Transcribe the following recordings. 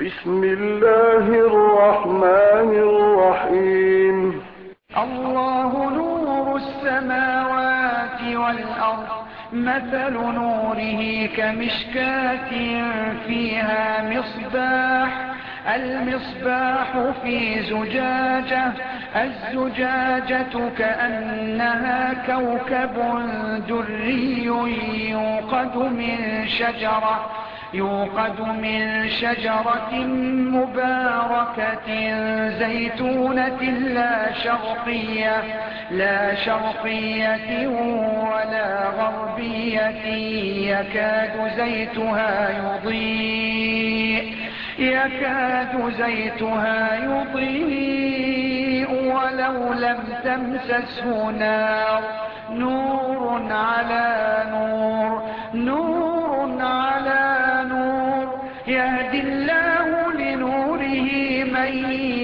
بسم الله الرحمن الرحيم. الله نور السماوات والأرض، مثل نوره كمشكاة فيها مصباح، المصباح في زجاجة، الزجاجة كأنها كوكب دري يوقد من شجرة مباركة زيتونة لا شرقية ولا غربية، يكاد زيتها يضيء ولو لم تمسسه نار، نور على نور، يهدي الله لنوره من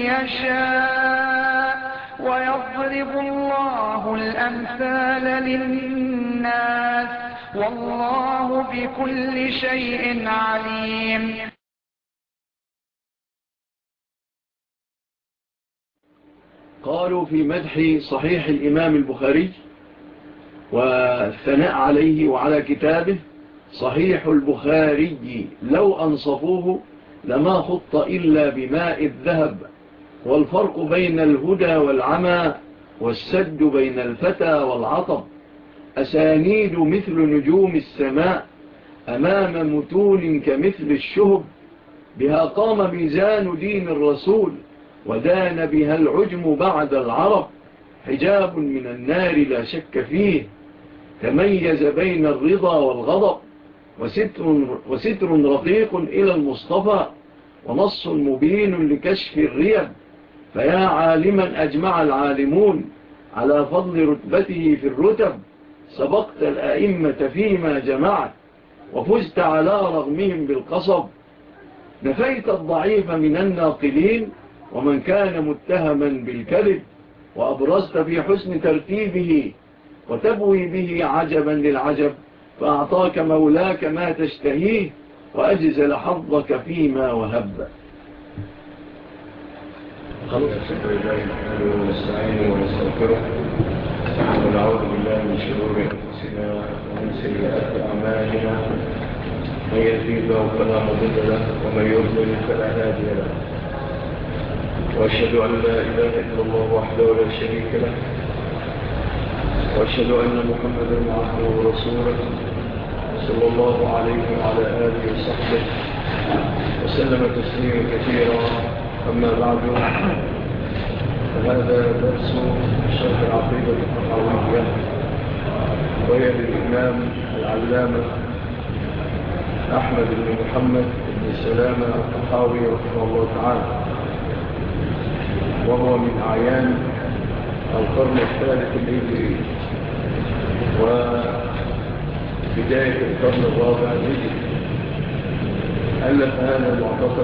يشاء، ويضرب الله الأمثال للناس، والله بكل شيء عليم. قالوا في مدح صحيح الإمام البخاري والثناء عليه وعلى كتابه: صحيح البخاري لو أنصفوه لما خط إلا بماء الذهب، والفرق بين الهدى والعمى والسد بين الفتى والعطب، أسانيد مثل نجوم السماء أمام متون كمثل الشهب، بها قام ميزان دين الرسول ودان بها العجم بعد العرب، حجاب من النار لا شك فيه تميز بين الرضا والغضب، وستر رقيق إلى المصطفى، ونص مبين لكشف الريب، فيا عالما أجمع العالمون على فضل رتبته في الرتب، سبقت الأئمة فيما جمعت وفزت على رغمهم بالقصب، نفيت الضعيف من الناقلين ومن كان متهما بالكذب، وأبرزت في حسن ترتيبه وتبوي به عجبا للعجب، فأعطاك مولاك ما تشتهيه وأجزل حظك فيما وهب. الحمد لله ونستعينه ونستغفره ونعوذ بالله من شرور أنفسنا ومن سيئات أعمالنا، من يهديه الله فلا مضل له ومن يضلل فلا هادي له، وأشهد أن لا إله إلا الله وحده لا شريك له، وأشهد أن محمدا عبده ورسوله صلى الله عليه وعلى آله وصحبه وسلم تسليما كثيرا. أما بعد، فهذا درس شرح العقيدة الطحاوية، وهي للإمام العلامة أحمد بن محمد بن سلامة الطحاوي رحمه الله تعالى، وهو من أعيان القرن الثالث الهجري وبداية القرن الرابع الهجري. ألف هذا المعتقد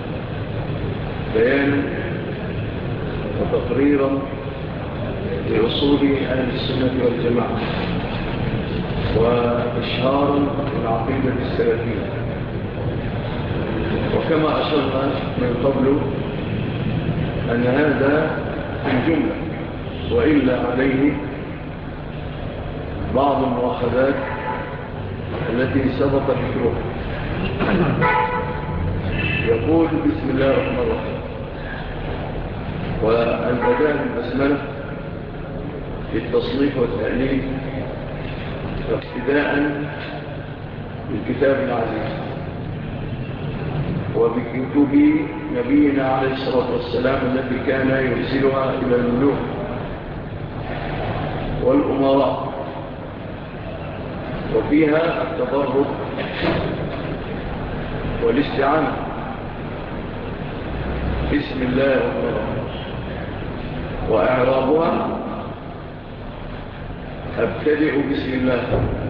بيانا وتقريرا لأصول أهل السنة والجماعة وإشهارا للعقيدة السلفية. وكما أشرنا من قبل أن هذا في الجملة، وإلا عليه بعض المؤاخذات التي سبق ذكرها. يقول: بسم الله الرحمن الرحيم. والبداء بالبسملة في التصنيف والتأليف ابتداء بالكتاب العزيز وبكتب نبينا عليه الصلاة والسلام التي كان يرسلها إلى الملوك والأمراء، وفيها التبرك والاستعانة. بسم الله الرحمن الرحيم. وإعرابها: أبتدئ بسم الله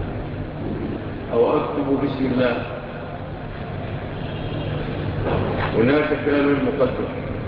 أو أكتب بسم الله. هناك فعل مقدر.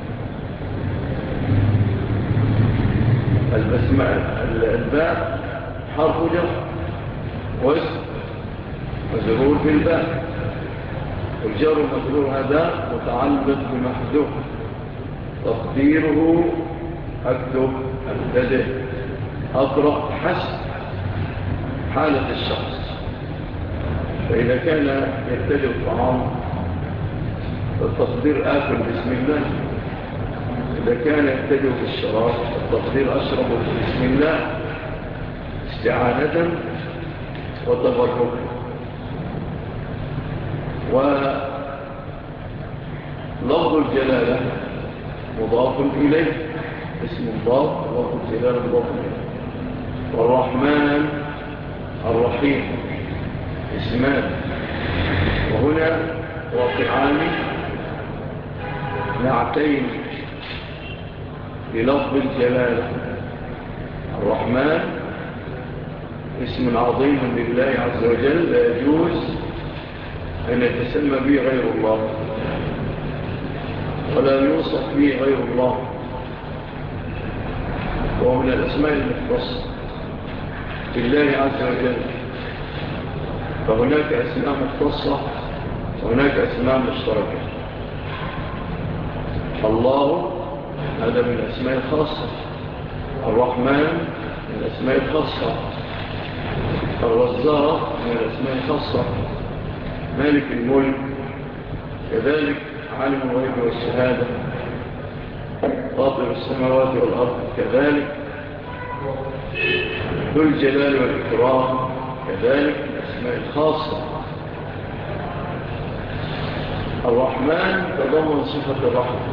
الباء حرف جر واسم مجرور بالباء، والجار المجرور هذا متعلق بمحذوف تقديره أكتب أبتدئ أقرأ حسب حالة الشخص. فإذا كان يبتدئ الطعام فالتقدير آكل بسم الله. إذا كان يبتدئ بالشراب فالتقدير أشرب بسم الله استعانة وتبرك. ولفظ الجلالة مضاف إليه، اسم مضاف، لفظ الجلالة مضاف إليه. والرحمن الرحيم اسمان، وهنا واقعان نعتين بلفظ الجلالة. الرحمن اسم عظيم لله عز وجل لا يجوز أن يتسمى به غير الله ولا يوصف به غير الله، وهو من الأسماء المختصة بالله عز وجل. فهناك أسماء مختصة وهناك أسماء مشتركة. الله هذا من الأسماء الخاصة، الرحمن من الأسماء الخاصة، الرزاق من الأسماء الخاصة، مالك الملك كذلك، عالم الغيب والشهادة، فاطر السماوات والأرض كذلك، ذو الجلال والإكرام كذلك الأسماء الخاصة. الرحمن تضمن صفة الرحمة،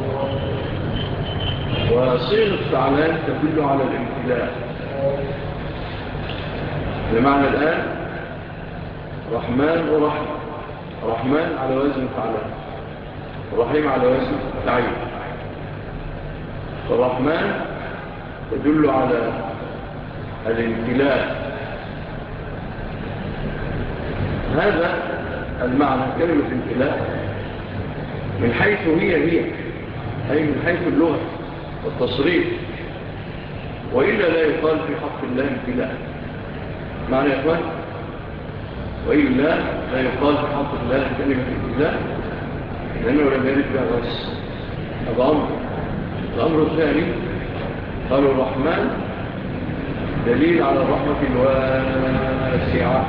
وصيغة فعلان تدل على الامتلاء. بمعنى الآن رحمن ورحمة، رحمن على وزن فعلان، رحيم على وزن فعيل. فالرحمن تدل على الامتلاء. هذا المعنى كلمة امتلاء من حيث هي أي من حيث اللغة والتصريف، وإلا لا يقال في حق الله امتلاء. معنى يا إخوان، وإلا لا يقال في حق الله كلمة امتلاء، لأنه لم يرد بها بس. هذا أمر. الأمر الثاني قالوا الرحمن دليل على الرحمة الواسعة،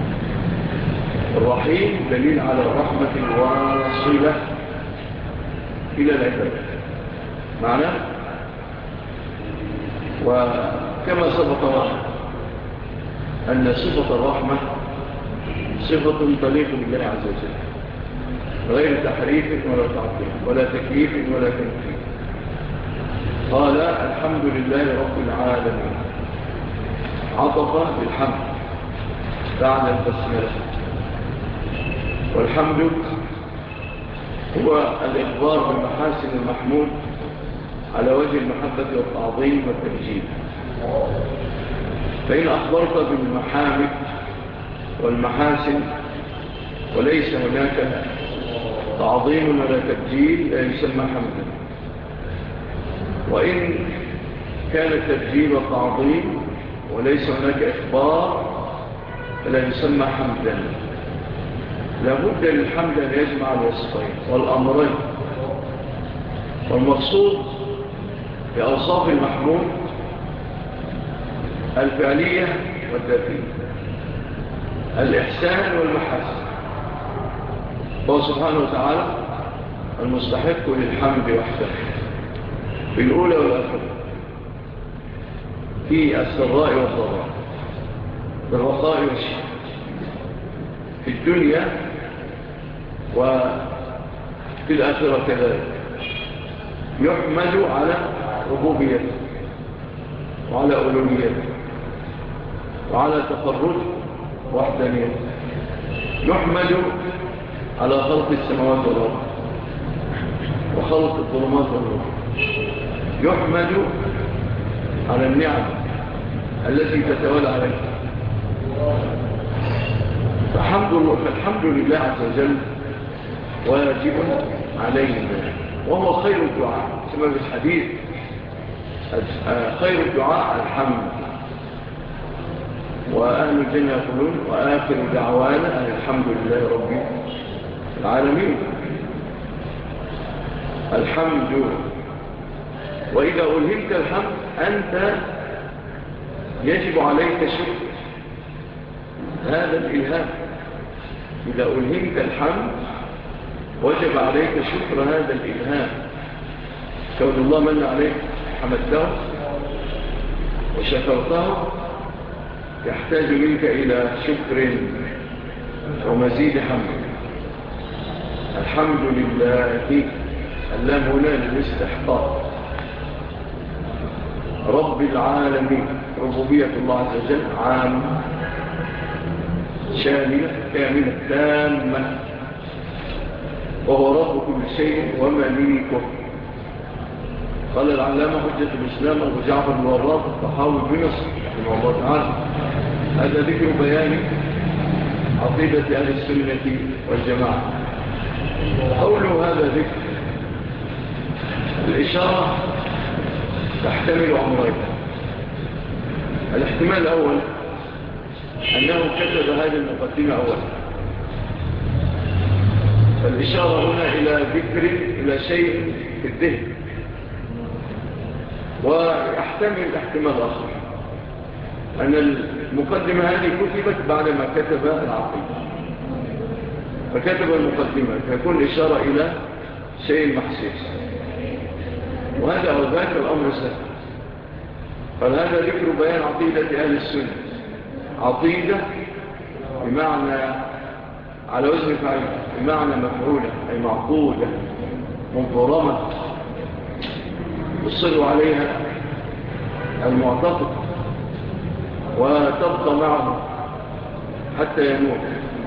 الرحيم دليل على الرحمة الواصلة إلى العباد. معنى وكما سبق معنا أن صفة الرحمة صفة تليق بالله عز وجل غير تحريف ولا تعطيل ولا تكييف ولا تنفيذ. قال الحمد لله رب العالمين، عطف بالحمد بعد البسملة. والحمد هو الإخبار بمحاسن المحمود على وجه المحبة والتعظيم والتمجيد. فإن أخبرت بالمحامد والمحاسن وليس هناك تعظيم ولا تبجيل لا يسمى حمدا، وإن كان التبجيل والتعظيم وليس هناك إخبار فلا يسمى حمدا. لابد للحمد أن يجمع الوصفين والأمرين. والمقصود بأوصاف المحمود الفعلية والذاتية، الإحسان والمحاسن. هو سبحانه وتعالى المستحق للحمد وحده في الأولى والآخرة، في السراء والضراء، في الرخاء والشدة، في الدنيا وفي الآخرة كذلك. يحمد على ربوبيته وعلى ألوهيته وعلى تفرد وحدانيته. يحمد على خلق السماوات والأرض وخلق الظلمات والنور. يحمد على النعم التي تتولى عليه. فالحمد لله عز وجل واجب علينا، وهو خير الدعاء كما في الحديث خير الدعاء الحمد. وأهل الجنة يقولون وآخر دعوانا الحمد لله رب العالمين. الحمد. وإذا ألهمت الحمد أنت يجب عليك شكر هذا الإلهام. إذا ألهمت الحمد وجب عليك شكر هذا الإلهام. كون الله من عليك حمدته وشكرته يحتاج منك إلى شكر ومزيد حمد. الحمد لله. اللام هنا للاستحقاق. رب العالمين. ربوبية الله عز وجل عام شاملة كاملة تامة، وهو رب كل شيء ومليكه. قال العلامة حجة الإسلام أبو جعفر الوراق الطحاوي بمصر رحمه الله تعالى: هذا ذكر بيان عقيدة أهل السنة والجماعة. قوله هذا ذكر، الإشارة تحتمل أمرين. الاحتمال الأول أنه كتب هذه المقدمة أولا، فالإشارة هنا إلى ذكر إلى شيء في الذهن. ويحتمل احتمال آخر أن المقدمة هذه كتبت بعدما كتب العقيدة، فكتب المقدمة فيكون إشارة إلى شيء محسوس، وهذا أو ذاك الأمر سهل. فهذا ذكر بيان عقيدة أهل السنة. عقيدة بمعنى على وزن فعيل، بمعنى مفعولة أي معقودة منظرمة يصر عليها المعتقد وتبقى معه حتى يموت.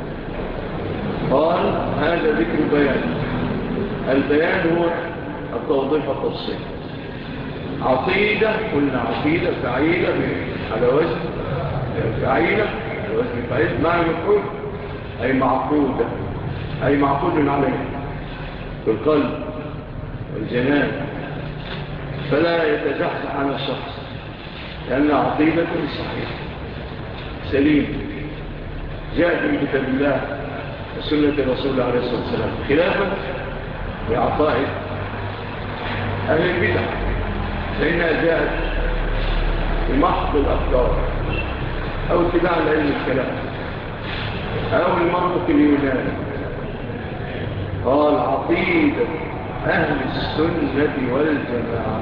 قال هذا ذكر بيان. البيان هو التوضيح والتفصيل. عقيدة قلنا عقيدة فعيلة على وزن فعيلة على وزن فعيل معنى مفعول أي معقودة أي معقود عليه في القلب والجنان، فلا يتزحزح عن الشخص، لأن عقيدة صحيحة سليم جاءت من كتاب الله وسنة الرسول عليه الصلاة والسلام، خلافا لعقائد أهل البدع فإنها جاءت بمحض الأفكار أو اتباع العلم الكلام أو المنطق اليوناني. قال عقيدة أهل السنة والجماعة.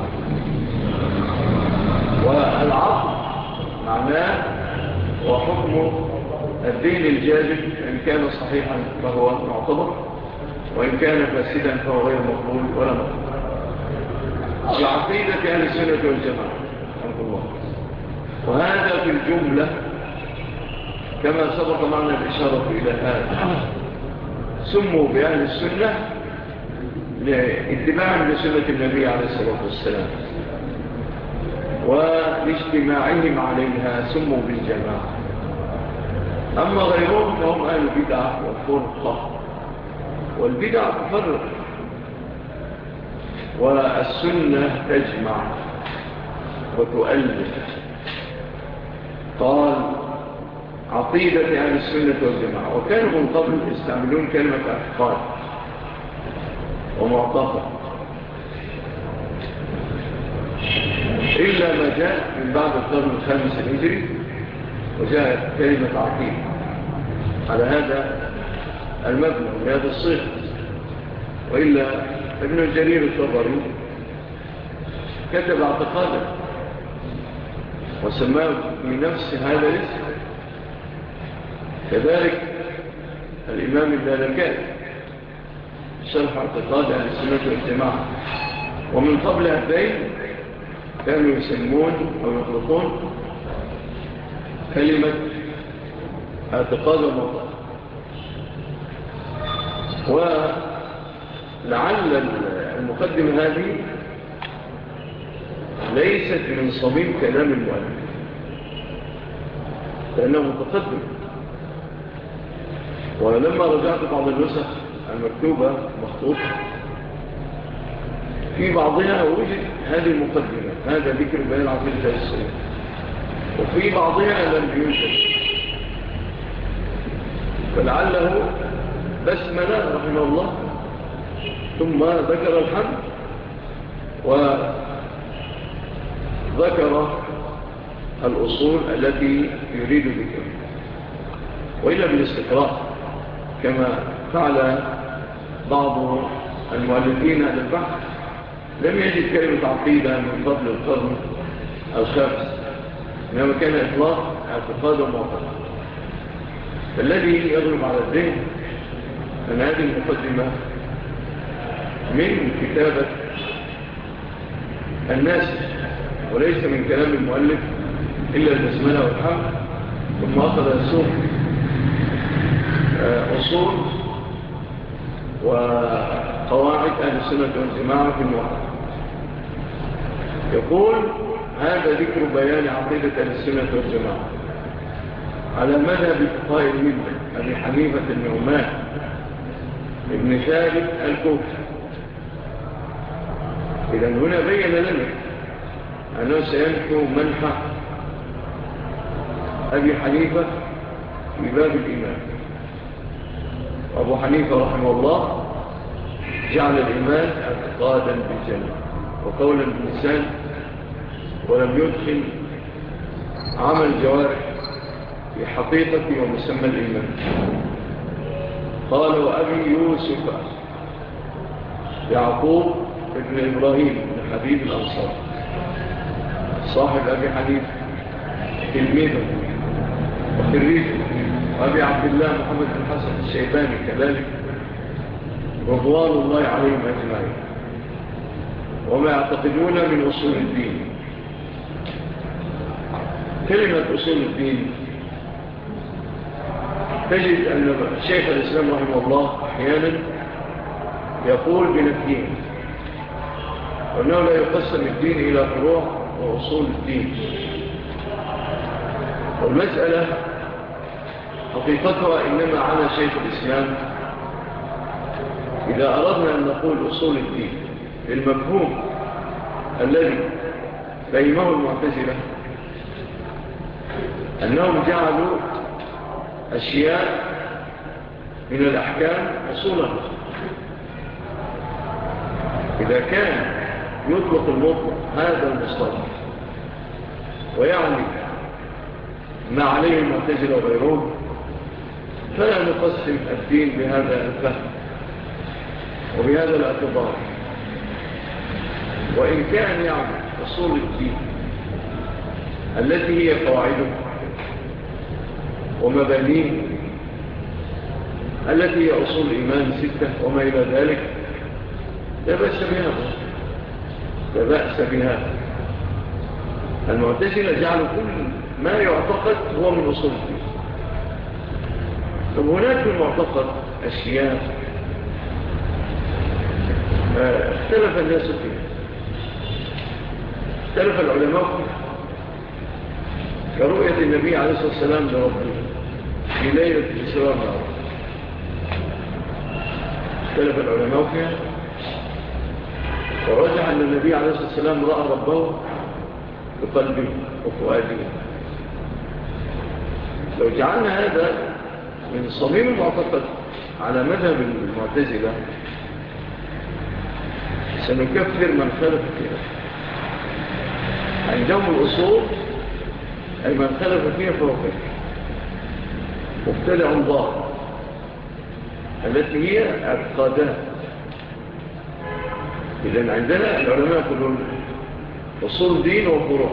والعقل معناه وحكم الدين الجاذب، إن كان صحيحا فهو معتبر، وإن كان فاسدا فهو غير مقبول ولا مقبول. عقيدة أهل السنة والجماعة رحمه الله. وهذا في الجملة كما سبق معنا الإشارة إلى هذا سموا بأهل السنة لاتباعا لسنة النبي عليه الصلاة والسلام، ولاجتماعهم عليها سموا بالجماعة. أما غيرهم فهم أهل البدع والفرقة، والبدع تفرق والسنة تجمع وتؤلف. قال عقيدة أهل السنة والجماعة. وكانوا من قبل يستعملون كلمة اعتقاد ومعتقد، إلا ما جاء من بعد القرن الخامس الهجري وجاءت كلمة عقيدة على هذا المبنى وهذا الصيغ. وإلا ابن جرير الطبري كتب اعتقادا وسماه بنفس هذا الاسم. كذلك الإمام اللالكائي شرح اعتقاد أهل السنة والجماعة. ومن قبل هذين كانوا يسمون أو يطلقون كلمة اعتقاد المطلق. ولعل المقدمة هذه ليست من صميم كلام المؤلف لأنه متقدم. ولما رجعت بعض النسخ المكتوبة مخطوطة في بعضها وجد هذه المقدمة، هذا ذكر بيان عقيدة السنة، وفي بعضها لم يوجد. فلعله بسملة رحمه الله، ثم ذكر الحمد وذكر الأصول التي يريد ذكرها، وإلا بالاستقراء كما فعل بعض المؤلفين للبحث لم يجد كلمة عقيدة من فضل القرن الخامس، إنما كان إطلاق اعتقاد ومعتقد. فالذي يغلب على الذهن أن هذه المقدمة من كتابة الناس وليس من كلام المؤلف إلا البسملة والحمد، ثم أخذ السوق أصول وقواعد أهل السنة والجماعة في الموحد. يقول: هذا ذكر بيان عقيدة أهل السنة والجماعة على مذهب فقهاء الملة أبي حنيفة النعمان ابن ثابت الكوفي. إذن هنا بين لنا أنه سينحو منحى أبي حنيفة في باب الإيمان. وأبو حنيفة رحمه الله جعل الإيمان اعتقادا بالجنة وقولا باللسان، ولم يدخل عمل الجوارح في حقيقة ومسمى الإيمان. قال: وأبي يوسف يعقوب ابن إبراهيم بن حبيب الأنصار صاحب أبي حنيفة تلميذه وخريجه، وأبي عبد الله محمد بن حسن الشيباني كذلك رضوان الله عليهم أجمعين، وما يعتقدون من أصول الدين. كلمة أصول الدين تجد أن شيخ الإسلام رحمه الله أحيانا يقول بنفيه، وأنه لا يقسم الدين إلى فروع وأصول الدين. والمسألة حقيقتها إنما على شيخ الإسلام إذا أردنا أن نقول أصول الدين بالمفهوم الذي فهمه المعتزلة، أنهم جعلوا أشياء من الأحكام أصولا. إذا كان يطلق المطلق هذا المصطلح ويعني ما عليه المعتزلة وغيرهم، فلا نقسم الدين بهذا الفهم وبهذا الاعتبار. وإن كان يعني أصول الدين التي هي قواعده ومبانيه التي هي أصول الإيمان 6 وما إلى ذلك، لا بأس بهذا، لا بأس بهذا. المعتزلة جعلوا كل ما يعتقد هو من أصول الدين. طب هناك في المعتقد أشياء اختلف الناس فيها، اختلف العلماء فيها، كرؤية النبي عليه الصلاة والسلام لربه في ليلة الإسراء والمعراج، اختلف العلماء فيها، ورجح أن النبي عليه الصلاة والسلام رأى ربه بقلبه وفؤاده. لو جعلنا هذا من صميم المعتقد على مذهب المعتزلة سنكفر من خلف فيها. عندهم الأصول أي من خلف فيها فهو كفر مبتدع ضال، التي هي اعتقادات. إذن عندنا العلماء يقولون أصول دين وفروع،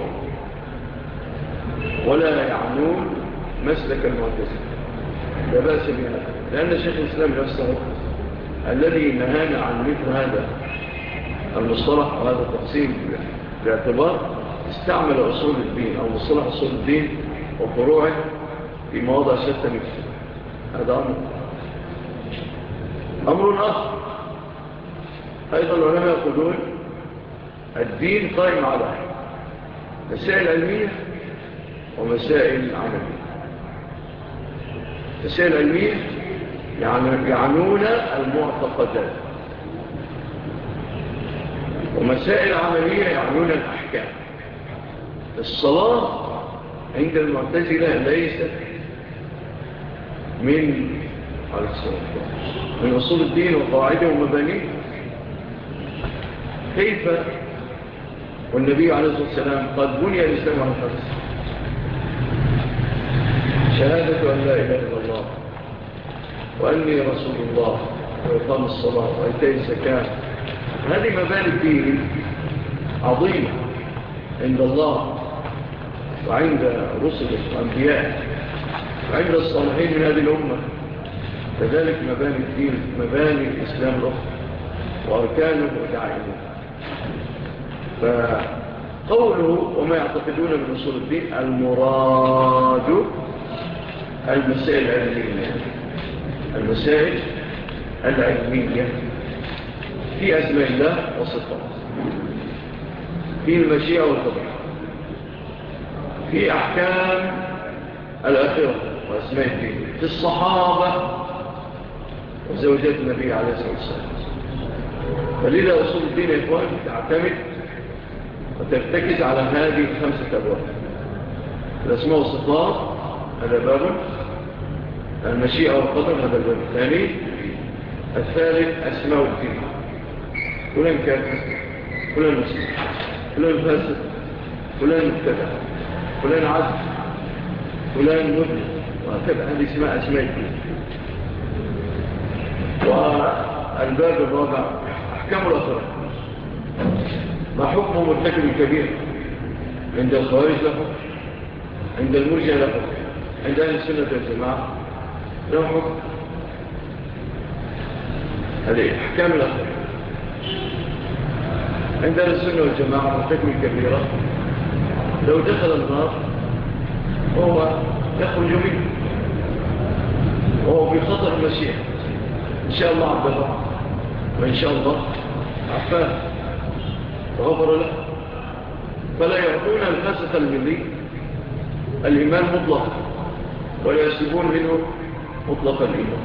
ولا يعنون مسلك المعتزلة، لا بأس بهذا، لأن شيخ الإسلام نفسه الذي نهانا عن مثل هذا المصطلح وهذا التقسيم باعتبار استعمل أصول الدين أو مصطلح أصول الدين وفروعه في مواضع شتى مثل هذا أمر آخر. أيضا العلماء يقولون الدين قائم على مسائل علمية ومسائل عملية. مسائل علمية يعنون المعتقدات، ومسائل عملية يعنون الأحكام. الصلاة عند المعتزلة ليست من عليه الصلاة والسلام من أصول الدين وقواعده ومبانيه. كيف والنبي عليه الصلاة والسلام قد بني الإسلام على خمس: شهادة أن لا إله إلا الله وأني رسول الله وإقام الصلاة وإيتاء الزكاة. هذه مباني الدين عظيمة عند الله وعند رسله وأنبيائه وعند الصالحين من هذه الأمة. كذلك مباني الدين، مباني الإسلام الأخرى وأركانه ودعائمه. فقوله وما يعتقدون من أصول الدين المراد المسائل العلمية، المسائل العلمية في أسماء الله وصفاته، في المشيئة والقدر، في أحكام الآخرة وأسماء الدين، في الصحابة وزوجات النبي عليه الصلاة والسلام. فلذا أصول الدين يا إخوان تعتمد وترتكز على هذه الخمسة أبواب: الأسماء والصفات هذا باب، المشيئة والقدر هذا الباب الثاني، الثالث أسماء الدين: فلان كافر، فلان مسلم، فلان فاسد، فلان مبتدع، فلان عدل، فلان مذنب، وهكذا. هذه اسمها أسماء الدين. والباب الرابع أحكام الآخرة: ما حكم مرتكب الكبير عند الخوارج له حكم، عند المرجئة له حكم، عند أهل السنة والجماعة له حكم. هذه أحكام الآخرة. عند أهل السنة والجماعة مرتكب الكبيرة لو دخل النار وهو يخرج منه وهو في خطر المشيئة، إن شاء الله عبده وإن شاء الله عفاه وغفر له. فلا يعطون الفاسق الملي الإيمان مطلق ولا يسلبون منه مطلق الإيمان.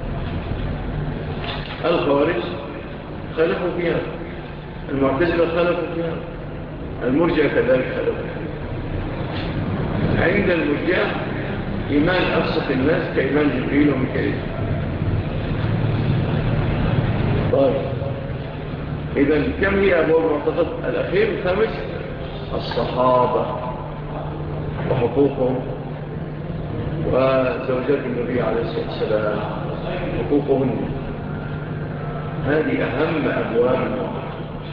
الخوارج خلفوا فيها، المعتزلة خلفوا فيها، المرجئة كذلك خلفوا فيها. عند المرجئة إيمان أفسق الناس كإيمان جبريل وميكائيل. طيب إذن كم هي أبواب المعتقد؟ الأخير الخامس الصحابة وحقوقهم وزوجات النبي عليه الصلاة والسلام حقوقهم. هذه أهم أبواب المعتقد،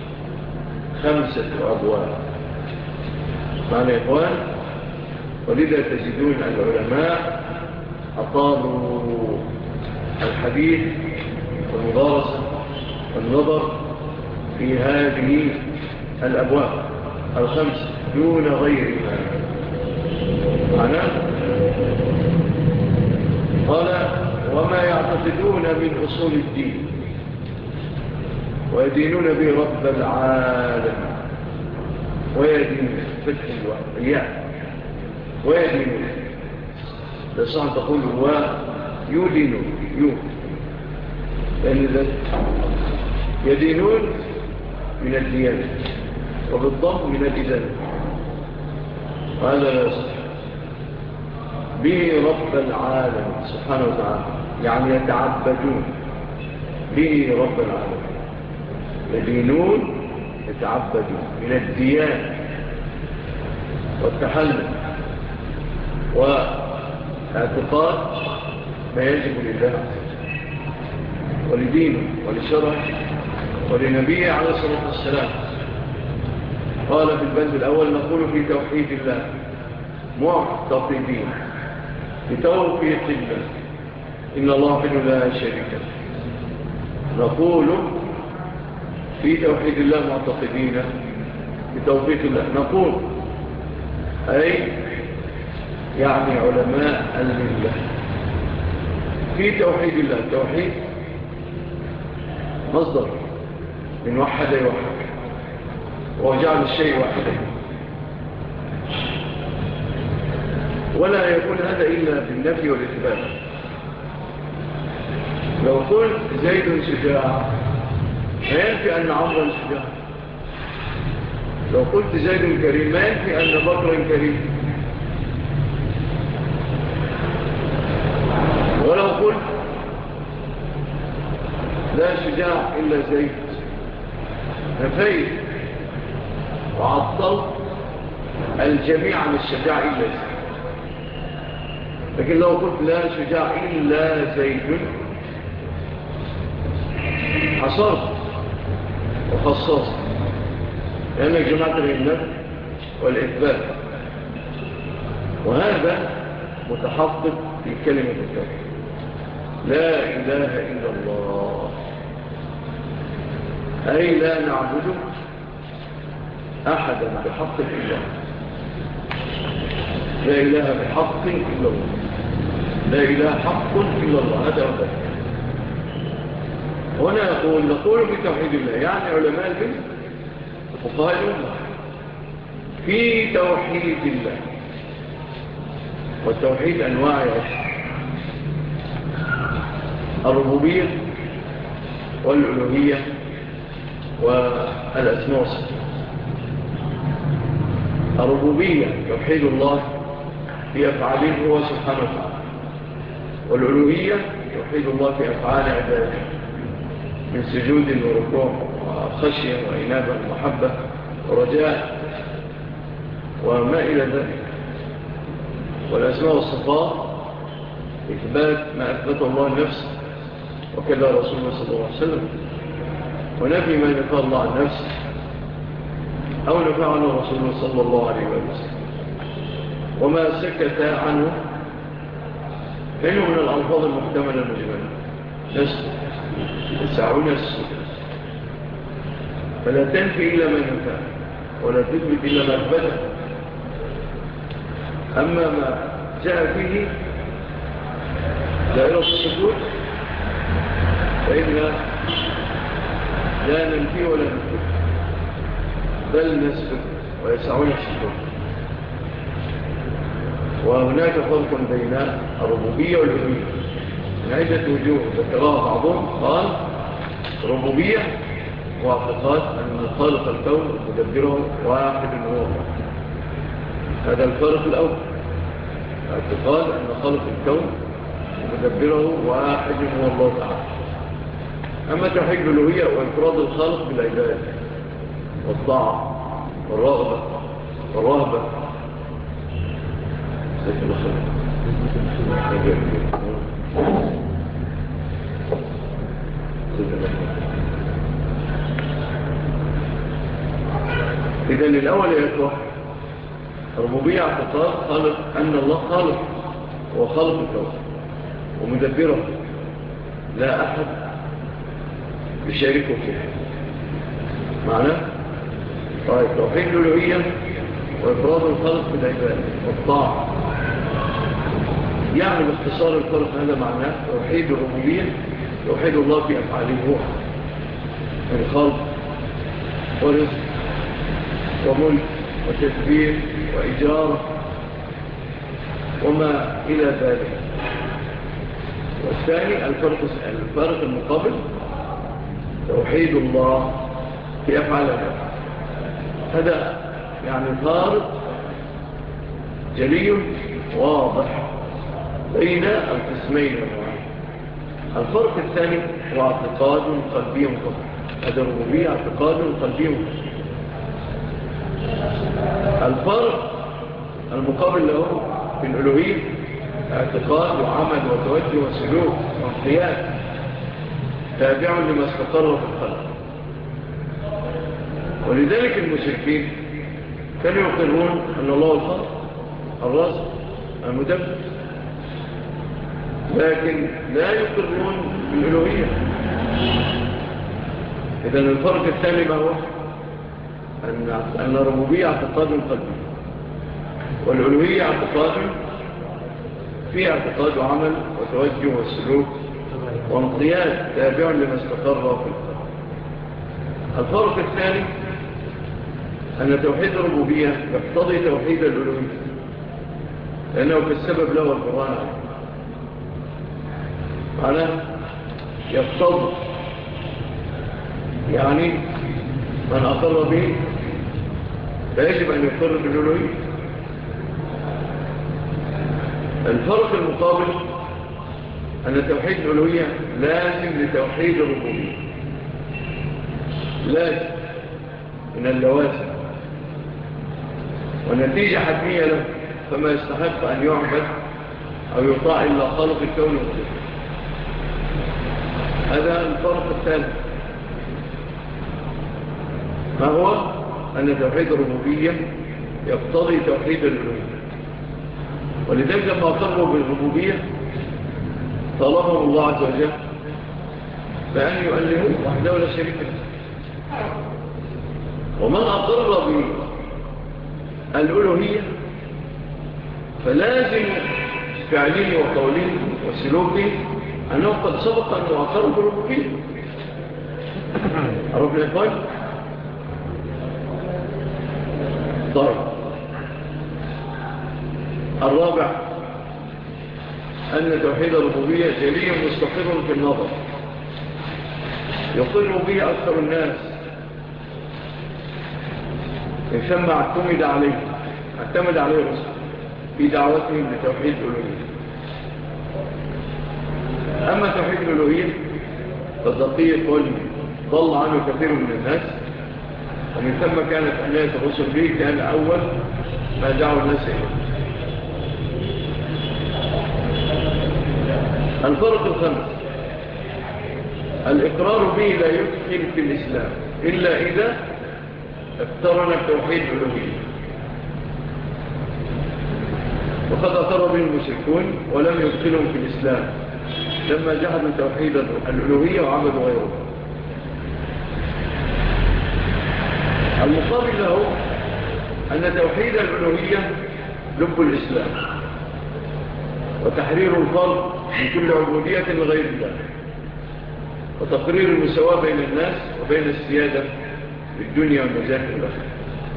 5 أبواب. معنى يا إخوان، ولذا تجدون العلماء أطالوا الحديث والمدارسة والنظر في هذه الأبواب 5 دون غيرها. معناه قال وما يعتقدون من أصول الدين ويدينون به رب العالم ويدين فتح الوحياء ويدينون لسان تقول ويدينون لأن يدينون من الديانة وبالضم من الإدانة، وهذا لا يصح. به رب العالم سبحانه وتعالى، يعني يتعبدون به رب العالم، يدينون يتعبدون من الديانة والتحلل واعتقاد ما يجب لله ولدينه ولشرعه ولنبيه عليه الصلاة والسلام. قال في البند الأول نقول في توحيد الله معتقدين بتوفيق الله إن الله وحده لا شريك له. نقول في توحيد الله معتقدين بتوفيق الله، نقول أي يعني علماء الملة في توحيد الله. توحيد مصدر من وحد يوحد وجعل الشيء واحدا، ولا يكون هذا إلا بالنفي والإثبات. لو قلت زيد شجاع ما ينفي أن عمرا شجاع، لو قلت زيد كريم ما ينفي أن بكرا كريم، ولو قلت إلا زيد، نفيت وعطلت الجميع عن الشجاع إلا زيد. لكن لو قلت لا شجاع إلا زيد حصرت وخصصت، لأنك جمعت بين النفي والإثبات، وهذا متحقق في كلمة التوحيد. لا إله إلا الله، أي لا نعبد أحدا بحق إلا الله. لا إله بحق إلا الله، لا إله حق إلا الله. هذا هو هنا نقول بتوحيد الله، يعني علماء البيت فقهاء الأمة في توحيد الله. والتوحيد أنواع عشر: الربوبية والألوهية والأسماء والصفات. الربوبية توحيد الله في أفعاله هو سبحانه وتعالى، والألوهية توحيد الله في أفعال عباده من سجود وركوع وخشية وإنابة ومحبة ورجاء وما إلى ذلك. والأسماء والصفات إثبات ما أثبته الله نفسه وكذا رسول الله صلى الله عليه وسلم، ونفي ما نفى الله عن نفسه أو نفى عنه رسول الله صلى الله عليه وسلم، وما سكت عنه فإنه من الألفاظ المحتملة المجملة. نسل يسعون السكت، فلا تنفي إلا ما نفى ولا تثبت إلا ما أثبته. أما ما جاء فيه دائرة السكوت فإننا لا ننفي ولا نثبت، بل نسكت ويسعون السكوت. وهناك فرق بين الربوبية والألوهية من عدة وجوه ذكرها بعضهم. قال الربوبية واعتقاد أن خالق الكون مدبره واحد هو الله، هذا الفرق الأول. اعتقاد أن خالق الكون مدبره واحد هو الله تعالى. أما توحيد الألوهية وانفراد الخالق بالعبادة والطاعة والرغبة والرهبة. إذن الأول يا إخوة الربوبية اعتقاد خالق أن الله خالق وخالق الكون ومدبره، لا أحد يشاركه فيه. معنى طيب توحيد الألوهية وإفراد الخلق بالعبادة والطاعة، يعني باختصار الفرق هذا معناه توحيد الربوبية توحيد الله في أفعاله هو من خلق ورزق وملك وتدبير وإجارة وما إلى ذلك. والثاني الفرق المقابل توحيد الله في أفعاله. هذا يعني فارق جلي واضح بين القسمين والنوعين. الفرق الثاني هو اعتقاد قلبي مقابل. هذا الربوبية اعتقاد قلبي مقابل. الفرق المقابل له في الألوهية اعتقاد وعمل وتوجه وسلوك وانقياد تابع لما استقر في الخلق. ولذلك المشركين كانوا يقرون أن الله الخالق الرازق المدبر، لكن لا يقرون بالألوهية. إذن الفرق الثاني ما هو أن الربوبية اعتقاد قلبي والألوهية اعتقاد في اعتقاد وعمل وتوجه والسلوك وانقياد تابع لما استقر في الخلق. الفرق الثاني أن توحيد الربوبية يقتضي توحيد الألوهية، لأنه في السبب له القرآن على يقتضي، يعني من أقر به فيجب أن يقر بالألوهية. الفرق المقابل أن توحيد الألوهية لازم لتوحيد الربوبية، لازم من اللوازم ونتيجة حتمية له، فما يستحق أن يعبد أو يطاع إلا خالق الكون والملك. هذا الفرق الثاني. ما هو؟ أن توحيد الربوبية يقتضي توحيد الألوهية، ولذلك لما أقروا بالربوبية طلبهم الله عز وجل بأن يؤلهوا وحده لا شريك له. ومن أقر بالألوهية فلازم فعله وقوله وسلوكه أنه قد سبق أنه أقر بالربوبية. عرفنا إخوان؟ طيب، الرابع أن توحيد الربوبية جلي مستقر في النظر يقر به أكثر الناس، ثم اعتمد عليه الرسل في دعوتهم لتوحيد الألوهية. أما توحيد الألوهية فالدقيق ضل عنه كثير من الناس، ومن ثم كانت عناية الرسل به كان أول ما دعوا الناس إليه. الفرق الخامس: الإقرار به لا يدخل في الإسلام إلا إذا اقترن توحيد الألوهية، وقد أقر به المشركون ولم يدخلهم في الإسلام لما جحدوا توحيد الألوهية وعبدوا غيره. المقابل له أن توحيد الألوهية لب الإسلام وتحرير الفرد من كل عبودية لغير الله، وتقرير المساواة بين الناس وبين السيادة في الدنيا والنجاة والآخرة.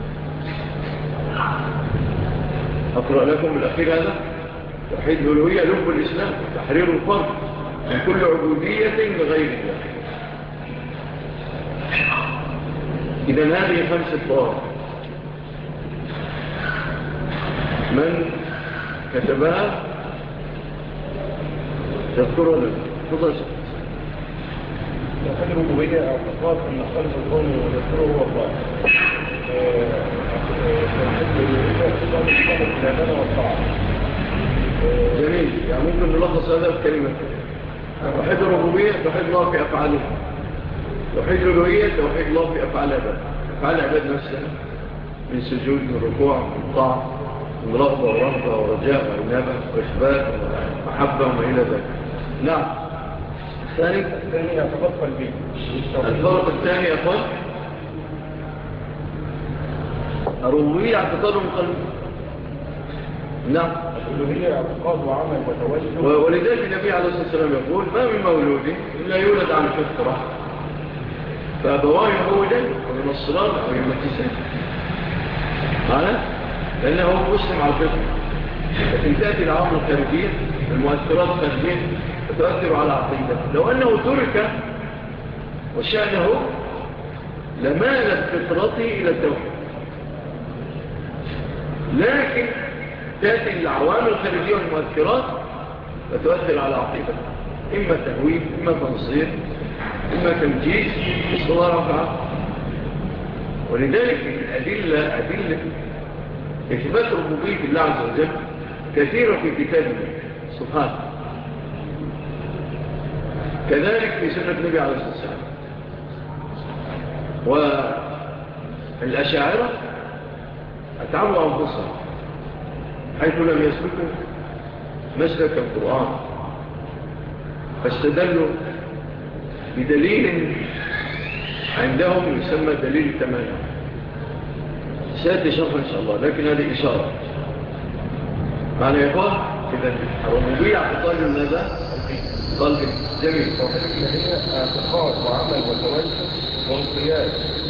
أقرأ لكم الأخير هذا: توحيد الألوهية لب الإسلام وتحرير الفرد من كل عبودية لغير الله. إذن هذه 5 طوائف من كتبها تذكرها لنا. تفضل. توحيد الربوبية اعتقاد أن خالق الكون ويذكره هو الله. جميل. يعني ممكن نلخص هذا بكلمة: توحيد الربوبية توحيد الله في أفعاله، توحيد الألوهية توحيد الله في أفعال العباد، أفعال العباد نفسها من سجود وركوع وطاعة ورغبة ورهبة ورجاء وإنابة وإخبات ومحبة وما إلى ذلك. نعم. الثاني اعتقاد قلبي. الفرق الثاني يا أخوان: الربوبية اعتقاد قلبي. نعم. الألوهية اعتقاد وعمل وتوجه. ولذلك النبي عليه الصلاة والسلام يقول: ما من مولود إلا يولد عن فطرة فأبواه يهودان ومن الصلال أو يمتسان. معنى لأنه مسلم على الفطرة، لكن تأتي العوامل الخارجية المؤثرات الخارجية فتؤثر على عقيدته. لو أنه ترك وشأنه لمالت فطرته إلى التوحيد، لكن تأتي العوامل الخارجية والمؤثرات فتؤثر على عقيدته، إما تهويل، إما تنصير، إما تمجيز، الصلاة رفعه. ولذلك أدلة إثبات ربوبية الله عز وجل كثيرة في كتابه سبحانه، كذلك في سنة النبي عليه الصلاة والسلام. والأشاعرة أتعبوا أنفسهم حيث لم يسلكوا مسلك القرآن، فاستدلوا بدليل عندهم يسمى دليل التمانع. سيأتي شرح إن شاء الله، لكن هذه إشارة معنى يا إخوان. إذن الربوبية اعتقاد ماذا؟ قلبي. جميل. هي اعتقاد وعمل وتوجه وانقياد.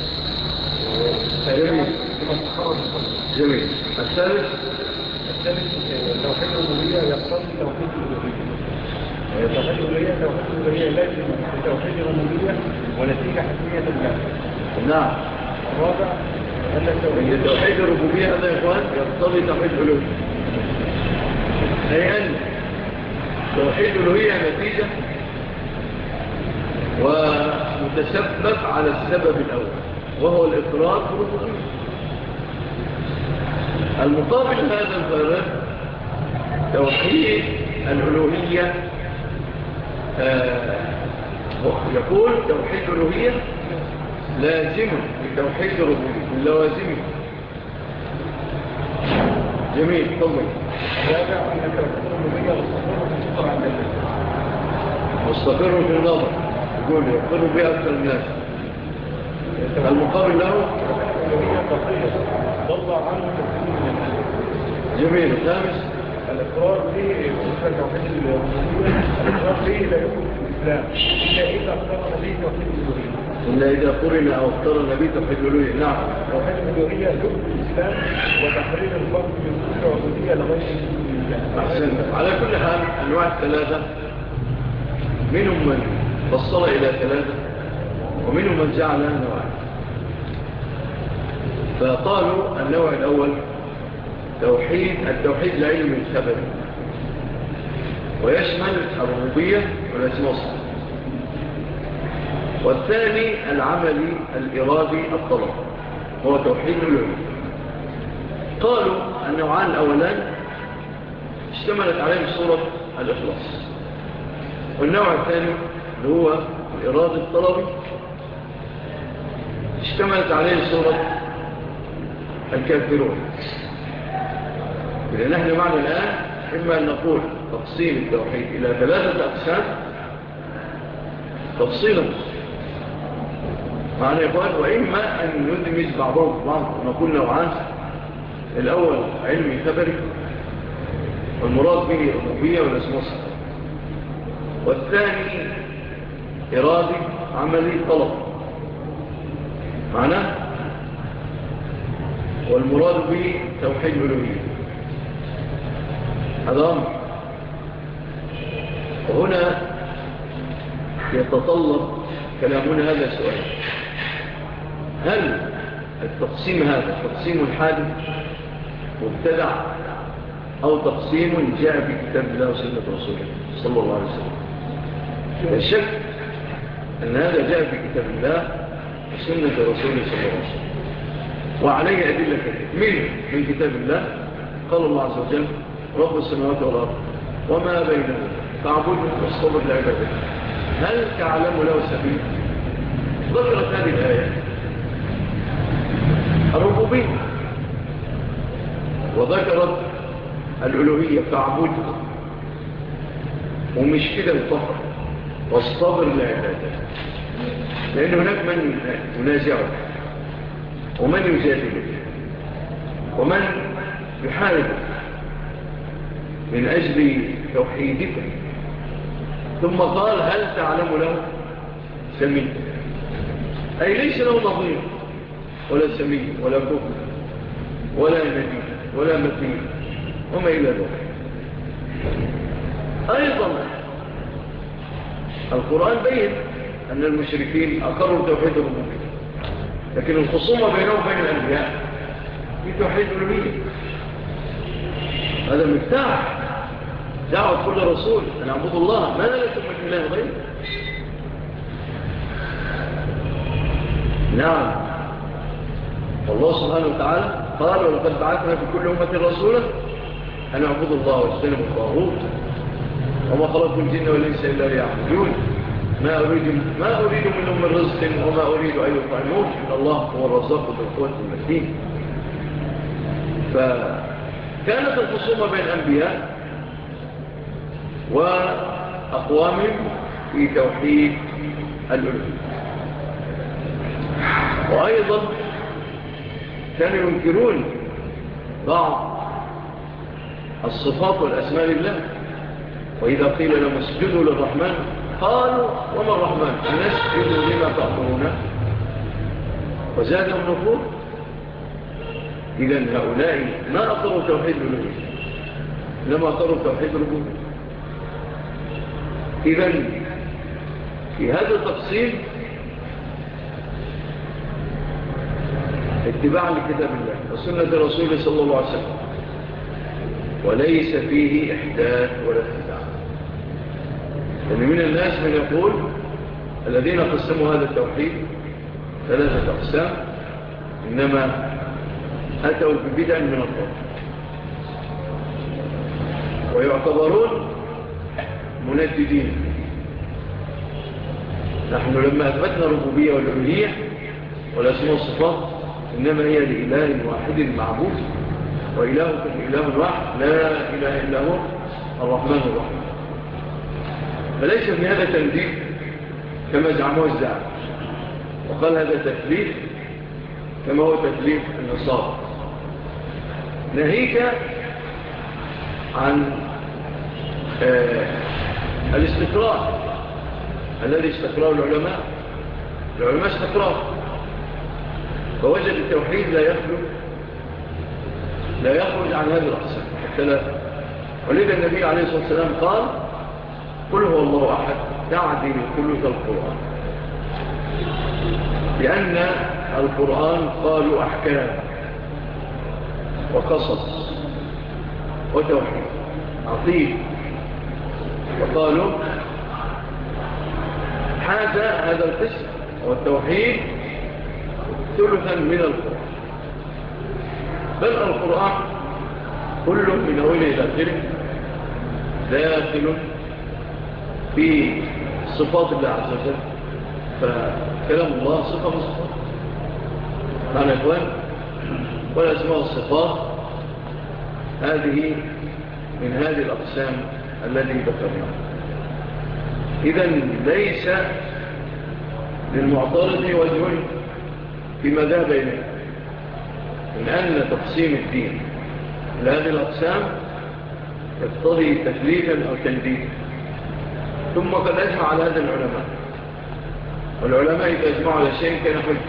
جميل. الثالث توحيد الربوبية يقتضي توحيد الألوهية. توحيد الألوهية لازم توحيد الربوبية ونتيجة حتمية الله. نعم. الرابع أن توحيد الربوبية هذا يا إخوان يقتضي توحيد الألوهية، أي أن توحيد الألوهية نتيجة متسبب على السبب الأول وهو الإقرار بالربوبية. المقابل هذا الفرق توحيد الألوهية، يقول توحيد الألوهية لازم لتوحيد الربوبية من لوازمه. جميل. طبعا مستقر في النظر، يقول يقر بها أكثر الناس. المقابل له ضل عنه. جميل. الخامس الإقرار به توحيد الربوبية، الإقرار به لا يكون في الإسلام إلا إذا اقترن به توحيد الألوهية. إلا إذا قرن أو اقترن به توحيد الألوهية. نعم. توحيد الألوهية يكون في الإسلام وتحرير الفرد من كل عبودية لغير الله. أحسن. على كل حال أنواع الثلاثة منهم من فصل إلى ثلاثة ومنهم من جعلها نوعين. فقالوا النوع الأول التوحيد العلمي الخبري، ويشمل الربوبية والاسماء والصفات. والثاني العملي الإرادي الطلب، هو توحيد الألوهية. قالوا النوعان الأولان اشتملت عليه سورة الإخلاص، والنوع الثاني اللي هو الإرادة الطلبي اشتملت عليه سورة الكافرون. إذا نحن معنا الآن إما أن نقول تقسيم التوحيد إلى ثلاثة أقسام تفصيلا معنا يا إخوان، وإما أن ندمج بعضهم بعض ونقول نوعان. الأول علمي خبري والمراد به الربوبية والاسماء والصفات، والثاني إرادي عملي طلب معناه، والمراد به توحيد الألوهية. هذا أمر. وهنا يتطلب كلامنا هذا السؤال: هل التقسيم هذا تقسيم حادث مبتدع أو تقسيم جاء في كتاب الله وسنة رسوله صلى الله عليه وسلم؟ لا شك أن هذا جاء في كتاب الله وسنة رسوله صلى الله عليه وسلم، وعليه أدلة كثيرة. من كتاب الله قال الله عز وجل: رب السماوات والأرض وما بينهما فاعبده واصطبر لعباده هل تعلم له سبيل. ذكرت هذه الآية الربوبية، وذكرت الألوهية فاعبده، ومش كده فقط واصطبر لعباده، لأن هناك من ينازعك ومن يجادلك ومن يحاربك من أجل توحيدك. ثم قال: هل تعلم له سميع، أي ليس له نظير ولا سميع ولا كفر ولا نبي ولا مثيل وما إلى ذلك. أيضا القرآن بين أن المشركين أقروا توحيد الربوبية، لكن الخصومة بينهم وبين الأنبياء في توحيد الألوهية. هذا مفتاح دعوة كل رسول أن اعبدوا الله ما لكم من إله غيره. نعم، الله سبحانه وتعالى قال: ولقد بعثنا في كل أمة رسولا أن اعبدوا الله واجتنبوا الطاغوت وما خلقت الجن والإنس إلا ليعبدون ما أريد منهم من رزق وما أريد أن يطعمون إن الله هو الرزاق ذو القوة المتين. فكانت الخصومة بين الأنبياء وأقوامهم في توحيد الألوهية. وأيضا كانوا ينكرون بعض الصفات والأسماء لله، وإذا قيل لهم اسجدوا للرحمن قالوا: وما الرحمن أنسجد لما تأمرون وزادهم نفور. إذن هؤلاء ما أقروا توحيد الألوهية، لما أقروا توحيد الربوبية. إذن في هذا التقسيم اتباع لكتاب الله وسنة رسوله صلى الله عليه وسلم، وليس فيه إحداث ولا ابتداع. لأن من الناس من يقول الذين قسموا هذا التوحيد 3 أقسام إنما أتوا ببدع من الطرق ويعتبرون منددين. نحن لما أثبتنا الربوبية والألوهية والأسماء والصفات إنما هي لإله واحد معبود، وإلهكم إله واحد لا إله إلا هو الرحمن الرحيم. فليس في هذا تنديد كما زعمه الزعم، وقال هذا تثليث كما هو تثليث النصارى. ناهيك عن الاستقرار الذي استقراه العلماء استقراه، فوجد التوحيد لا يخرج عن هذه الأقسام الثلاثة. ولذا النبي عليه الصلاة والسلام قال قل هو الله أحد تعدل ثلث القرآن، لأن القرآن قالوا أحكام وقصص وتوحيد عقيد، وقالوا هذا القسم والتوحيد ثلثا من القرآن، بل القرآن كله من أوله إلى آخره داخل في صفات الله عز وجل. فكلام الله صفة من صفات معنى إخوان، والأسماء والصفات هذه من هذه الأقسام التي ذكرناها. إذن ليس للمعترض وجه فيما ذهب إليه من أن تقسيم الدين لهذه الأقسام يقتضي تثليثا أو تنديدا. ثم قد أجمع على هذا العلماء، والعلماء إذا أجمعوا على شيء كان حجة.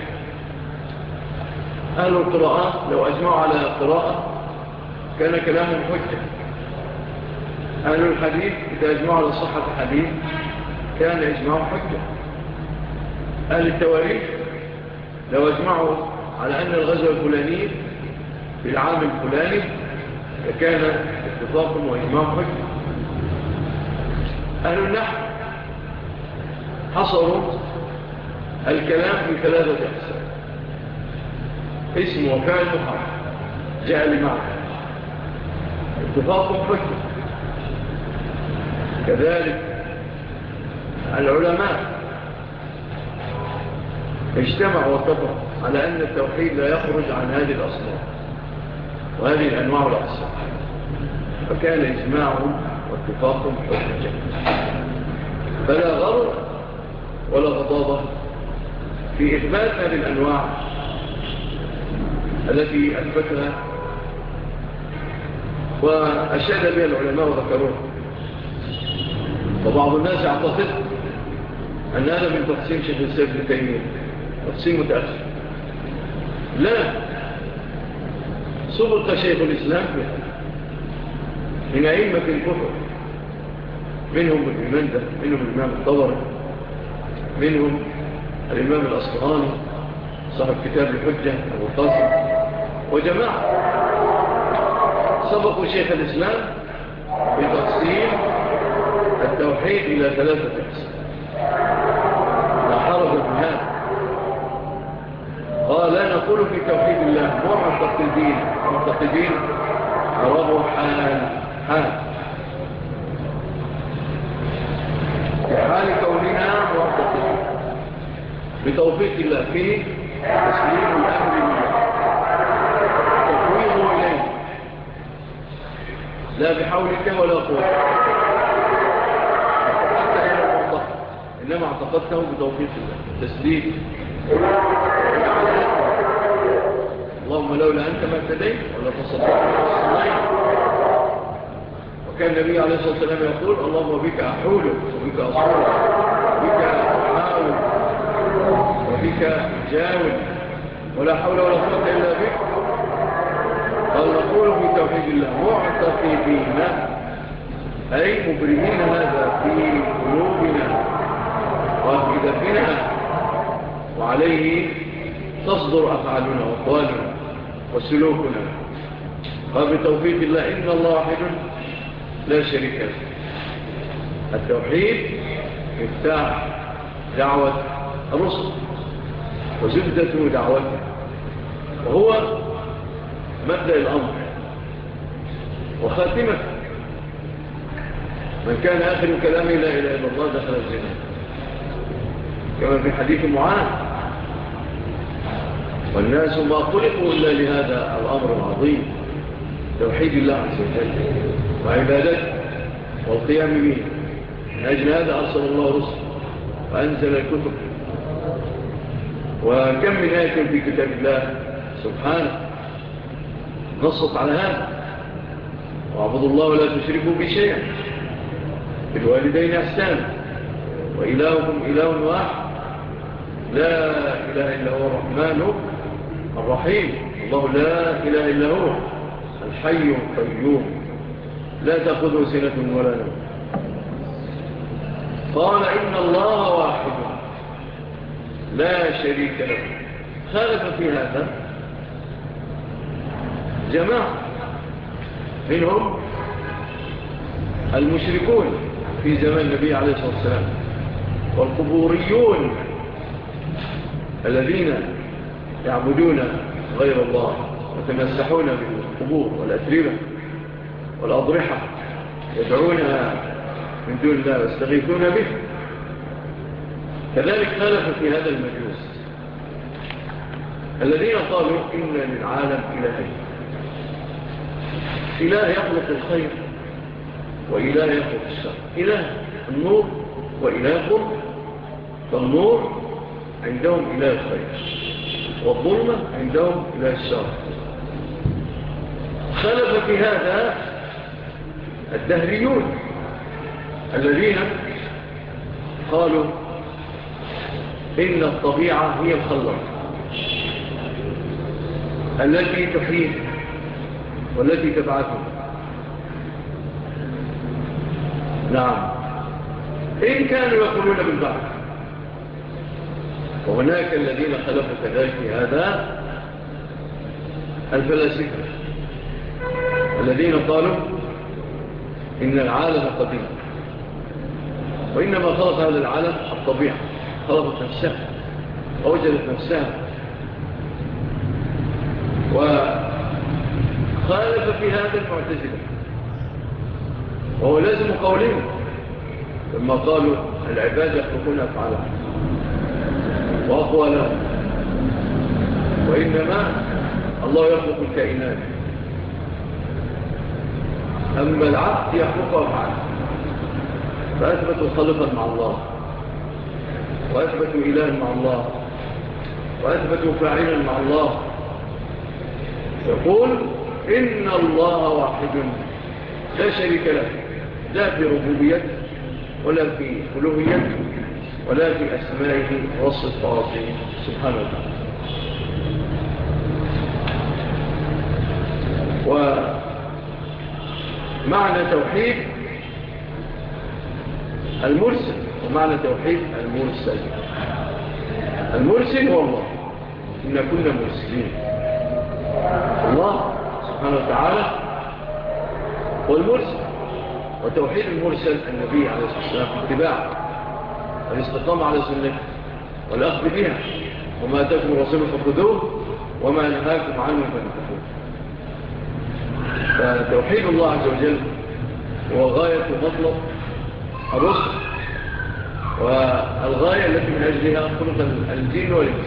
أهل القراءات لو أجمعوا على قراءة كان كلامهم حجة. أهل الحديث إذا أجمعوا على صحة الحديث كان إجماعهم حجة. أهل التواريخ لو أجمعوا على أن الغزوة الفلاني في العام الفلاني فكان اتفاق وإجماع حجة. أهل النحو حصروا الكلام في 3 أقسام: اسم وفعل وحرف جاء لمعنى اتفاق حجة. كذلك العلماء اجتمعوا واتفقوا على أن التوحيد لا يخرج عن هذه الأصناف وهذه الأنواع والأقسام، فكان إجماعهم واتفاقهم حجة. فلا غرر ولا غضاضة في إثبات هذه الأنواع التي أثبتها وأشاد بها العلماء وذكروها. وبعض الناس يعتقد أن هذا من تقسيم شيخ الإسلام ابن تيمية، تقسيم متأخر. لا، سبق شيخ الإسلام من أئمة الكفر، منهم الإمام ده، منهم الإمام الطبري، منهم الإمام الأصفهاني صاحب كتاب الحجة أبو القاسم، وجماعة سبقوا شيخ الإسلام بتقسيم التوحيد إلى 3 أقسام. لا حرج في هذا. قال لا نقول في توحيد الله معتقدين عربوا حال في حال كوننا معتقدين بتوفيق الله فيه تسليم الأمر لله تفويضه إليه لا بحولك ولا قوتك، إنما اعتقدته بتوفيق الله تسليم. اللهم لولا أنت ما اهتديت ولا تصدقت. وكان النبي عليه الصلاة والسلام يقول اللهم بك أحول وبك أصول وبك أحاول وبك جاول ولا حول ولا قوة إلا بك. قال نقول في توحيد الله معتقدين أي مبرمين هذا في قلوبنا وأفئدتنا، وعليه تصدر أفعالنا وأقوالنا وسلوكنا. فبتوفيق الله إن الله واحد لا شريك له. التوحيد مفتاح دعوة الرسل وزبدة دعوته، وهو مبدأ الأمر وخاتمة. من كان آخر كلامه لا إله إلا الله دخل الجنة، كما في حديث معاذ: والناس ما خلقوا إلا لهذا الأمر العظيم، توحيد الله عز وجل وعبادته والقيام به. من أجل هذا أرسل الله رسل وأنزل الكتب. وكم من آية في كتاب الله سبحانه نصت على هذا: واعبدوا الله ولا تشركوا بشيئا، بالوالدين إحسانا، وإلهكم إله واحد، لا إله إلا هو الرحمن الرحيم، الله لا إله إلا هو الحي القيوم لا تأخذه سنة ولا نوم. قال إن الله واحد لا شريك له. خالف في هذا جماعة منهم المشركون في زمان النبي عليه الصلاة والسلام، والقبوريون الذين يعبدون غير الله وتمسحون بالقبور والأتربة والأضرحة، يدعونها من دون الله ويستغيثون به. كذلك خالف في هذا المجوس الذين قالوا إن للعالم إلهين: إله يخلق الخير وإله يخلق الشر، إله النور وإله الظلم. فالنور عندهم إله الخير، والظلمة عندهم إله الشر. خلف في هذا الدهريون الذين قالوا إن الطبيعة هي الخلق التي تحيي والتي تبعثه. نعم، إن كانوا يقولون بالبعث. وهناك الذين خلفوا كذلك في هذا الفلاسفة الذين قالوا إن العالم قديم، وإنما خلق هذا العالم الطبيعة، خلقت نفسها ووجدت نفسها. وخالف في هذا المعتزلة، وهو لازم قولهم لما قالوا العباد يخلقون أفعالهم وأقوالهم، وإنما الله يخلق الكائنات، أما العبد يخلق أفعاله. فأثبتوا خلقا مع الله، وأثبتوا إلها مع الله، وأثبتوا فاعلا مع الله. يقول إن الله واحد لا شريك له، لا في ربوبيته ولا في ألوهيته ولا في أسمائه وصفاته سبحانه وتعالى. ومعنى توحيد المرسل، ومعنى توحيد المرسل. المرسل هو الله، إن كنا مرسلين. الله سبحانه وتعالى هو المرسل، وتوحيد المرسل النبي عليه الصلاة والسلام في اتباع والاستقامة على سنته والأخذ بها، وما أتاكم الرسول فخذوه وما نهاكم عنه فانتهوا. فتوحيد الله عز وجل هو غاية ومطلب الرسل، والغاية التي من أجلها خلق الجن والإنس.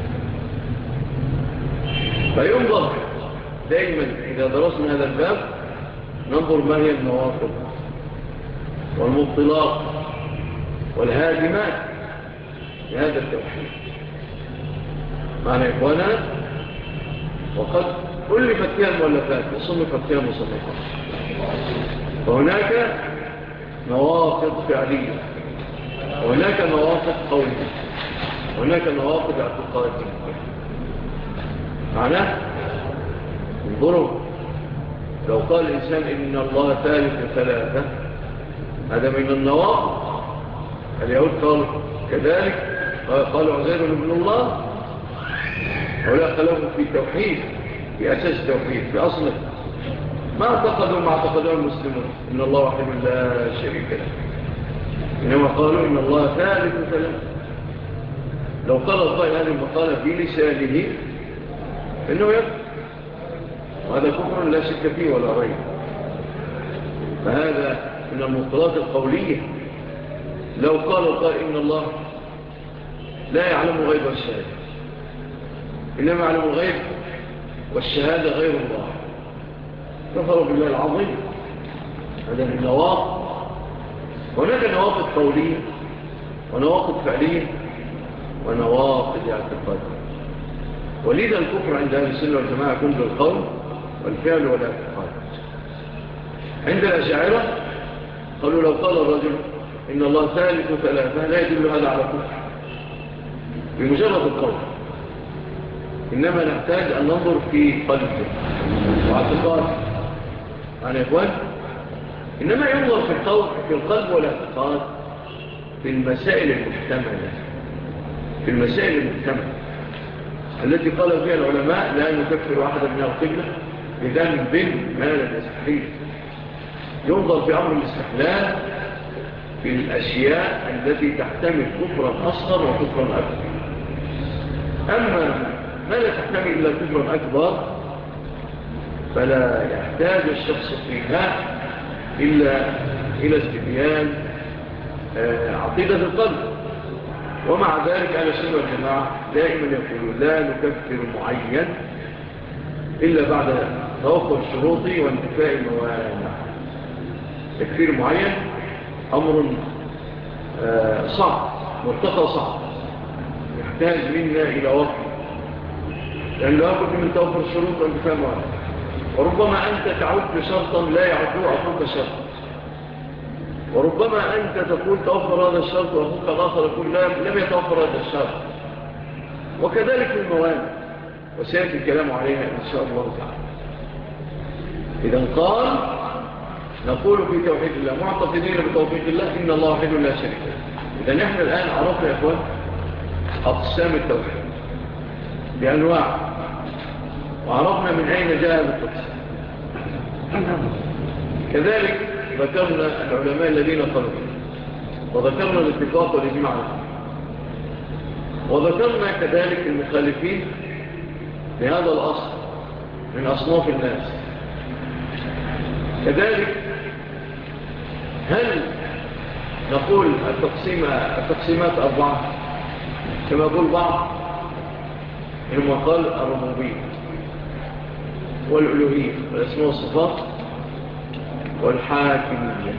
فينظر دائما إذا درسنا هذا الباب ننظر ما هي النواقض والمبطلات والهادمات لهذا التوحيد. معنى إخوانا، وقد ألفت فيها المؤلفات وصنفت فيها مصنفات، وهناك نواقض فعلية، وهناك نواقض قولية، وهناك نواقض اعتقادية. معناه انظروا، لو قال الإنسان إن الله ثالث ثلاثة، هذا من النواقض. اليهود قالوا كذلك، قالوا عزير ابن الله. هؤلاء خلفوا في التوحيد، في أساس التوحيد، في أصله. ما اعتقدوا ما اعتقدوا المسلمون إن الله واحد لا شريك له، إنما قالوا إن الله ثالث ثلاثة. لو قال القائل هذه المقالة بلسانه إنه يكفر، وهذا كفر لا شك فيه ولا ريب. فهذا من المبطلات القولية. لو قال القائل إن الله لا يعلم غيب الشهادة، إنما يعلم الغيب والشهادة غير الله، كفر بالله العظيم. هذا من نواقض. هناك نواقض قولية ونواقض فعلية ونواقض اعتقادية. ولذا الكفر عند أهل السنة والجماعة يكون بالقول والفعل والاعتقاد. عند الأشاعرة قالوا لو قال الرجل إن الله ثالث ثلاثة لا يدل هذا على كفر بمجرد القول، إنما نحتاج أن ننظر في قلبه واعتقاده. يعني يا إخوان، إنما ينظر في القلب والاعتقاد في المسائل المحتملة، في المسائل المحتملة التي قال فيها العلماء لا نكفر أحدا من القبلة بذنب ما لم يستحيل. ينظر في أمر الاستحلال في الأشياء التي تحتمل كفرا أصغر وكفرا أكبر. أما ما لا تحتمل إلا كفرا أكبر فلا يحتاج الشخص فيها إلا إلى استبيان عقيدة القلب. ومع ذلك أهل السنة والجماعة دائما يقولون لا نكفر معين إلا بعد توفر الشروط وانتفاء الموانع. تكفير معين أمر صعب، مرتقى صعب، يحتاج منا إلى وقت، لأن لا بد من توفر الشروط وانتفاء الموانع. وربما أنت تعد شرطا لا يعد أخوك شرط، وربما أنت تقول توفر هذا الشرط وأخوك الآخر يقول لم يتوفر هذا الشرط، وكذلك في الموانع، وسيأتي الكلام عليها إن شاء الله تعالى. إذا قال نقول في توحيد الله معتقدين بتوفيق الله إن الله وحده لا شريك له. إذا نحن الآن عرفنا يا أخوان أقسام التوحيد بأنواع، وعرفنا من أين جاء التقسيم. كذلك ذكرنا العلماء الذين قالوا، وذكرنا الاتفاق والإجماع، وذكرنا كذلك المخالفين لهذا الأصل من أصناف الناس. كذلك هل نقول التقسيمات أربعة كما يقول بعض إنما قال الربوبية والألوهية والأسماء والصفات والحاكمية.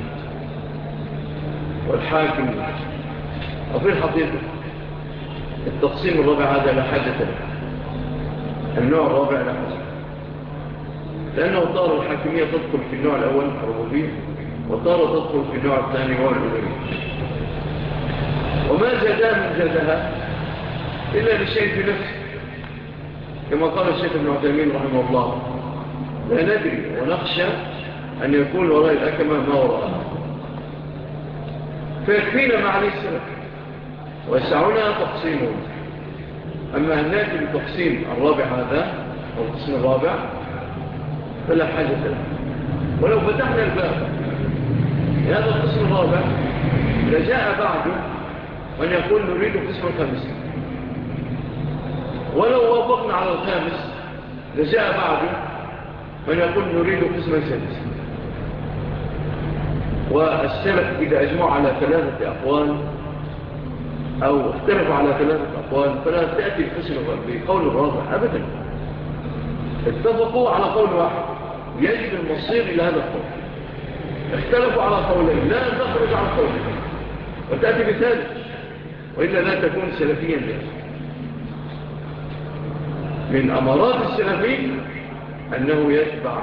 وفي الحقيقة التقسيم الرابع هذا لا حاجة له، النوع الرابع لا حاجة، لأنه طار الحاكمية تدخل في النوع الأول الربوبية، وطار تدخل في النوع الثاني وهو الألوهية. وما زادها من زادها إلا لشيء في نفسه، كما قال الشيخ ابن عثيمين رحمه الله لا ندري ونخشى أن يكون وراء الأكمة ما وراءها، فيكفينا مع السلف ويسعنا تقسيمه. أما أن نأتي بتقسيم الرابع هذا أو القسم الرابع فلا حاجة له. ولو فتحنا الباب لهذا القسم الرابع لجاء بعده من يقول نريد قسم الخامس، ولو وافقنا على الخامس لجاء بعده من يقول نريد قسم السادس. والسلف إذا أجمعوا على 3 أقوال أو اختلفوا على 3 أقوال فلا تأتي القسم بقول الرابع أبدا. اتفقوا على قول واحد يجب المصير إلى هذا القول، اختلفوا على قولين لا تخرج عن قولين وتأتي بثالث، وإلا لا تكون سلفيا لها. من أمارات السلفين أنه يتبع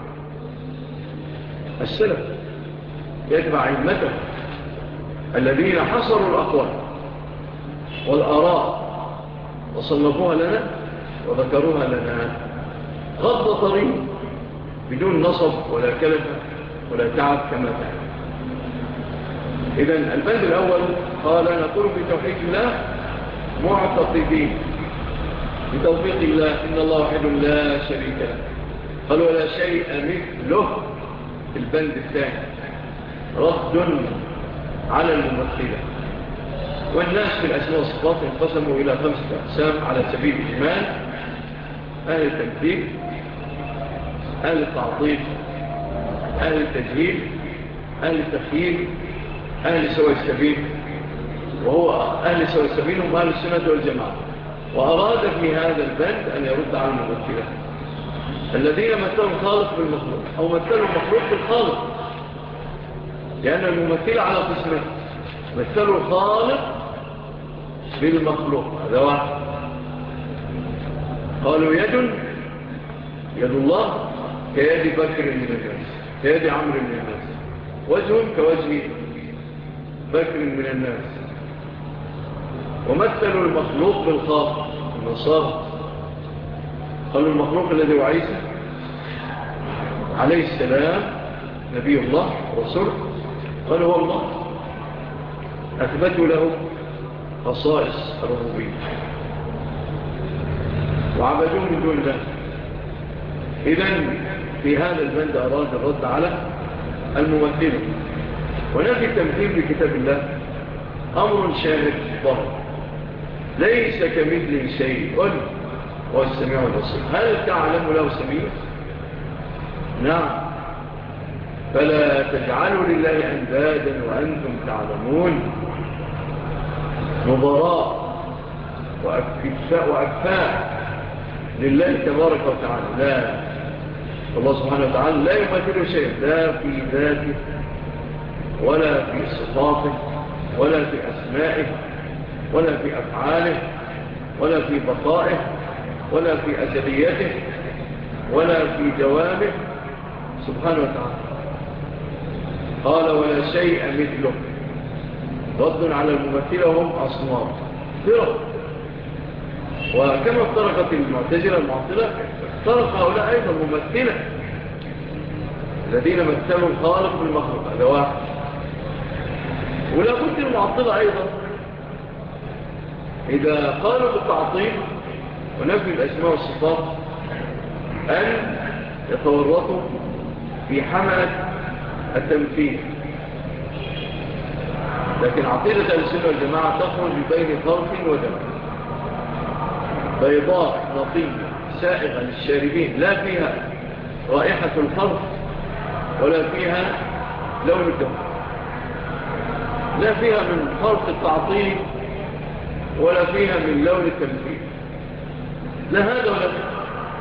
السلف، يتبع أئمته الذين حصروا الأقوال والآراء وصنفوها لنا وذكروها لنا غض طريق بدون نصب ولا كلفة ولا تعب كما تعب. إذن البند الأول قال نقول في توحيد الله معتقدين بتوفيق الله إن الله وحده لا شريك له. قال ولا شيء مثله. في البند الثاني رد على الممثلة والناس في الأسماء والصفات انقسموا إلى 5 أقسام على سبيل الإجمال: أهل التكذيب، أهل التعطيل، أهل التجهيل، أهل التخييل، أهل سواء السبيل. وهو أهل سواء السبيل هم أهل السنة والجماعة. وأراد في هذا البند أن يرد على الممثلة الذين مثلوا الخالق بالمخلوق أو مثلوا المخلوق بالخالق، لأن الممثلة على قسمين: مثلوا الخالق بالمخلوق، هذا واحد. قالوا يد الله كيد بكر من الناس، كيد عمرو من الناس، وجه كوجه بكر من الناس. ومثلوا المخلوق بالخالق، النصارى قالوا المخلوق الذي هو عيسى عليه السلام نبي الله ورسوله، قالوا هو الله، أثبتوا له خصائص الربوبية وعبدوه من دون الله. إذن في هذا البند أراد الرد على الممثلة. ونفي التمثيل في كتاب الله أمر شاهد ظاهر، ليس كمثله شيء هو السميع البصير. هل تعلم له سميع؟ نعم. فلا تجعلوا لله أندادا وأنتم تعلمون. نظراء وأكفاء لله تبارك وتعالى. لا، الله سبحانه وتعالى لا يمثل شيء، لا في ذاته ولا في صفاته ولا في أسمائه ولا في أفعاله ولا في بقائه ولا في أزليته ولا في دوامه سبحانه وتعالى. قال ولا شيء مثله، رد على الممثلة هم أصنام فرق. وكما افترقت المعتزلة المعطلة، افترق هؤلاء أيضا ممثلة الذين مثلوا الخالق بالمخلوق، هذا واحد. ولا بد المعطلة أيضا إذا قالوا بالتعطيل ونفي الأسماء والصفات أن يتورطوا في حملة التمثيل. لكن عقيدة السنة والجماعة تخرج بين فرق ودم، بيضاء نقية سائغة للشاربين، لا فيها رائحة الخرف ولا فيها لون الدم، لا فيها من فرق التعطيل ولا فيها من لون التمثيل، لا هذا ولا هذا.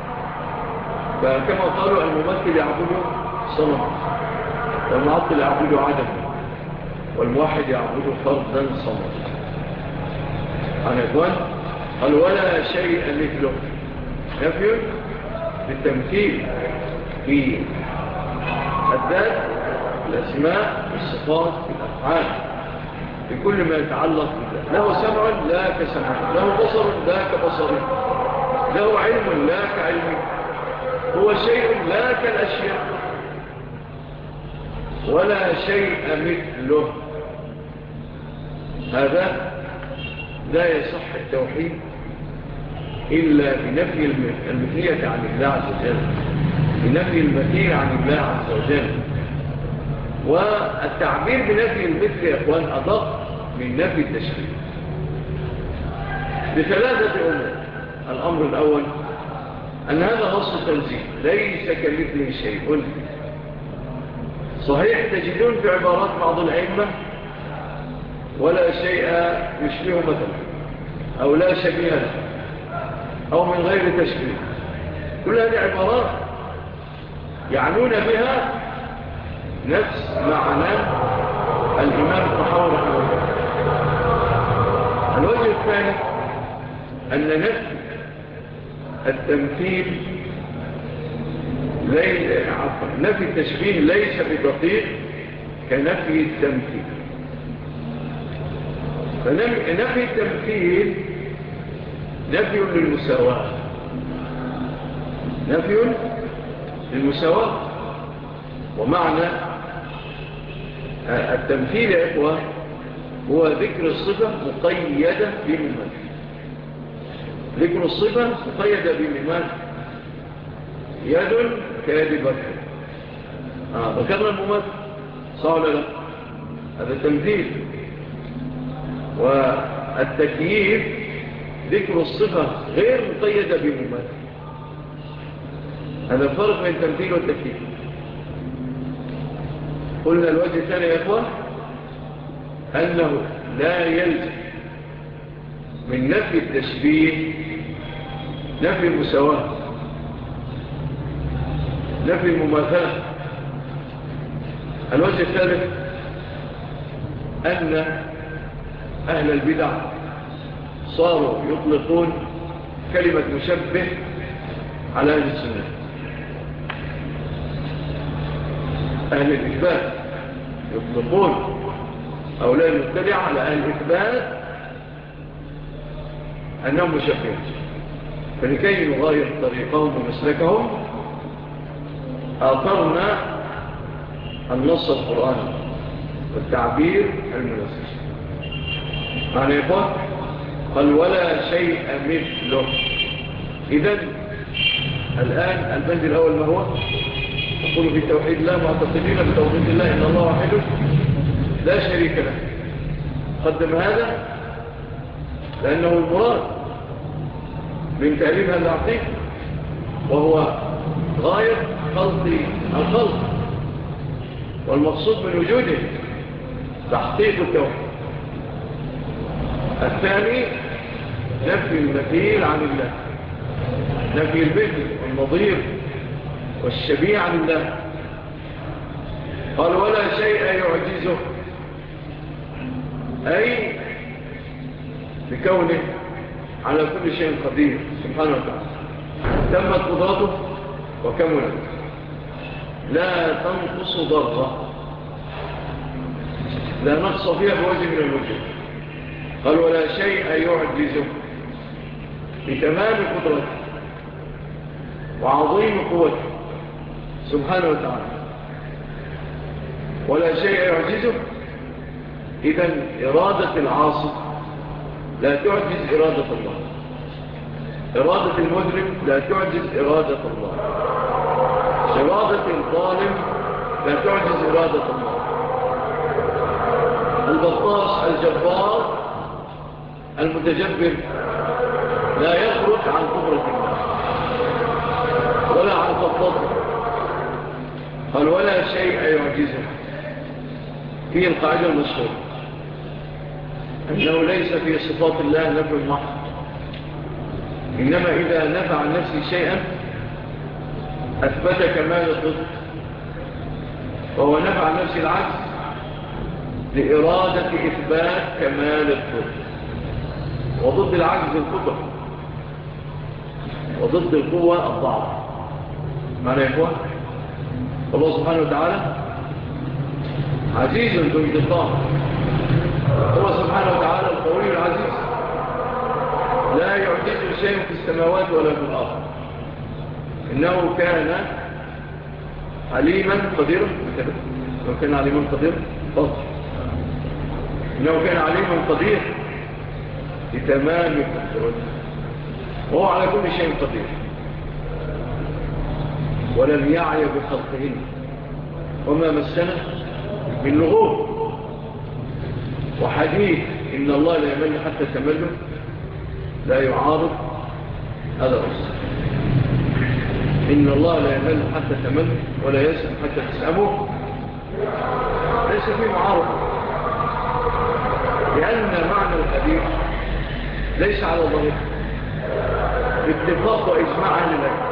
فكما قالوا الممثل يعبد صنم، والمعطل يعبد عدم، والموحد يعبد فردا صمد. أنا أقول قال ولا شيء مثله، نفي بالتمثيل في الذات، الأسماء، الصفات، الأفعال، في كل ما يتعلق بالله. له سمع لا كسمع، له بصر لا كبصره، له علم لا كعلمه، هو شيء لا كالأشياء، ولا شيء مثله. هذا لا يصح التوحيد إلا بنفي المثلية عن الله عز وجل، بنفي المثيل عن الله عز وجل. والتعبير بنفي المثل يا أخوان أدق من نفي التشبيه بثلاثة أمور. الأمر الأول أن هذا نص تنزيل، ليس كمثله شيء. صحيح تجدون في عبارات بعض الأئمة ولا شيء يشبه مثلا، أو لا شبيه له، أو من غير تشبيه. كل هذه عبارات يعنون بها نفس معنى الإمام الطحاوي رحمه الله. الوجه الثاني أن نفي التمثيل نفي التشبيه ليس بدقيق كنفي التمثيل. فنفي التمثيل نفي للمساواة، نفي للمساواة. ومعنى التمثيل يا إخوة هو ذكر الصفة مقيدة بمماثل، ذكر الصفة مقيدة بمماثل. يد كيد بكر، ذكرنا المماثل صح ولا لا؟ هذا تمثيل. والتكييف ذكر الصفة غير مقيدة بمماثل. هذا الفرق بين التمثيل والتكييف. قلنا الوجه الثاني يا إخوان أنه لا يلزم من نفي التشبيه نفي المساواة، نفي المماثلة. الوجه الثالث أن أهل البدع صاروا يطلقون كلمة مشبه على أهل السنة. أهل الإثبات يطلقون أولاء المبتدع على أهل الإثبات أنهم مشبهون. فلكي نغير طريقهم ومسلكهم آثرنا النص القرآني والتعبير المناسب. معنى يقول قال ولا شيء مثله. إذن الآن البند الأول ما هو؟ نقول في توحيد الله معتقدين بتوحيد الله إن الله واحد لا شريك له. قدم هذا لأنه المراد من تعليم هذا العقيد، وهو غاية خلق الخلق، والمقصود من وجوده تحقيق التوحيد. الثاني نفي المثيل عن الله، نفي المثل والنظير والشبيه عن الله. قال ولا شيء يعجزه، أي بكونه على كل شيء قدير سبحانه وتعالى. تمت قدرته وكملت، لا تنقص ضرة، لا نقص فيها بوجه من الوجه. قال ولا شيء يعجزه بتمام قدرته وعظيم قوته سبحانه وتعالى. ولا شيء يعجزه، إذن إرادة العاصي لا تعجز إرادة الله، إرادة المذنب لا تعجز إرادة الله، إرادة الظالم لا تعجز إرادة الله. البطاش الجبار المتجبر لا يخرج عن قدرة الله ولا عن قبضته. قال ولا شيء يعجزه. فيه القاعدة المشهورة أنه ليس في صفات الله نفي محض، إنما إذا نفع عن نفسه شيئا أثبت كمال الضد، وهو نفع عن نفسه العجز لإرادة إثبات كمال الضد. وضد العجز القدرة، وضد القوة الضعف. معنى يا إخوان الله سبحانه وتعالى عزيز ذو انتقام. هو سبحانه وتعالى القوي العزيز، لا يعجزه شيء في السماوات ولا في الأرض. إنه كان عليما قديرا. لو كان عليما قديرا إنه كان عليما قدير بتمام قدرته، وهو على كل شيء قدير، ولم يعي بخلقهن وما مسنا من لغوب. وحديث إن الله لا يمل حتى تمله لا يعارض هذا الرسل. إن الله لا يمل حتى تمله ولا يسأل حتى تسأمه، ليس فيه معارض، لأن معنى الحديث ليس على ظاهره باتفاق وإجماع أهل العلم،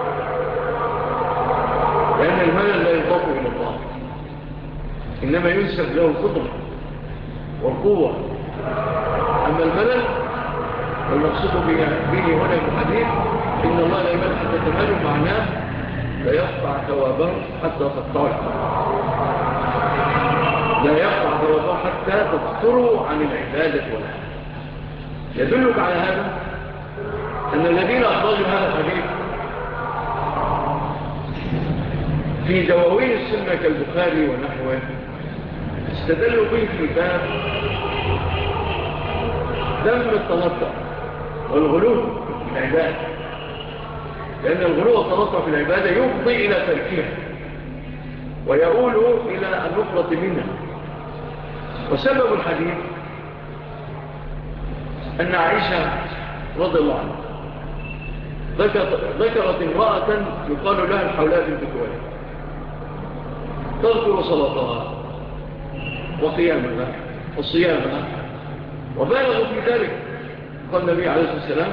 لأن الملل لا يضاف إلى الله، إنما ينسب له القدرة والقوة. أما الملل والمقصود به هنا في الحديث إن الله لا يمل حتى تمل، معناه لا يقطع ثوابه حتى تقطعوا العمل، لا يقطع ثوابه حتى تقصروا عن العبادة والعمل. يدلك على هذا أن الذين أخرجوا هذا الحديث في دواوين السنة كالبخاري ونحوه استدلوا به في باب ذم التنطع والغلو في العبادة، لأن الغلو والتنطع في العبادة يفضي إلى تركها ويقول إلى النفرة منها. وسبب الحديث أن عائشة رضي الله عنها ذكرت امرأة يقال لها الحولاء بنت كويت تذكر صلاتها وقيامها وصيامها، وبالغوا في ذلك. قال النبي عليه الصلاة والسلام: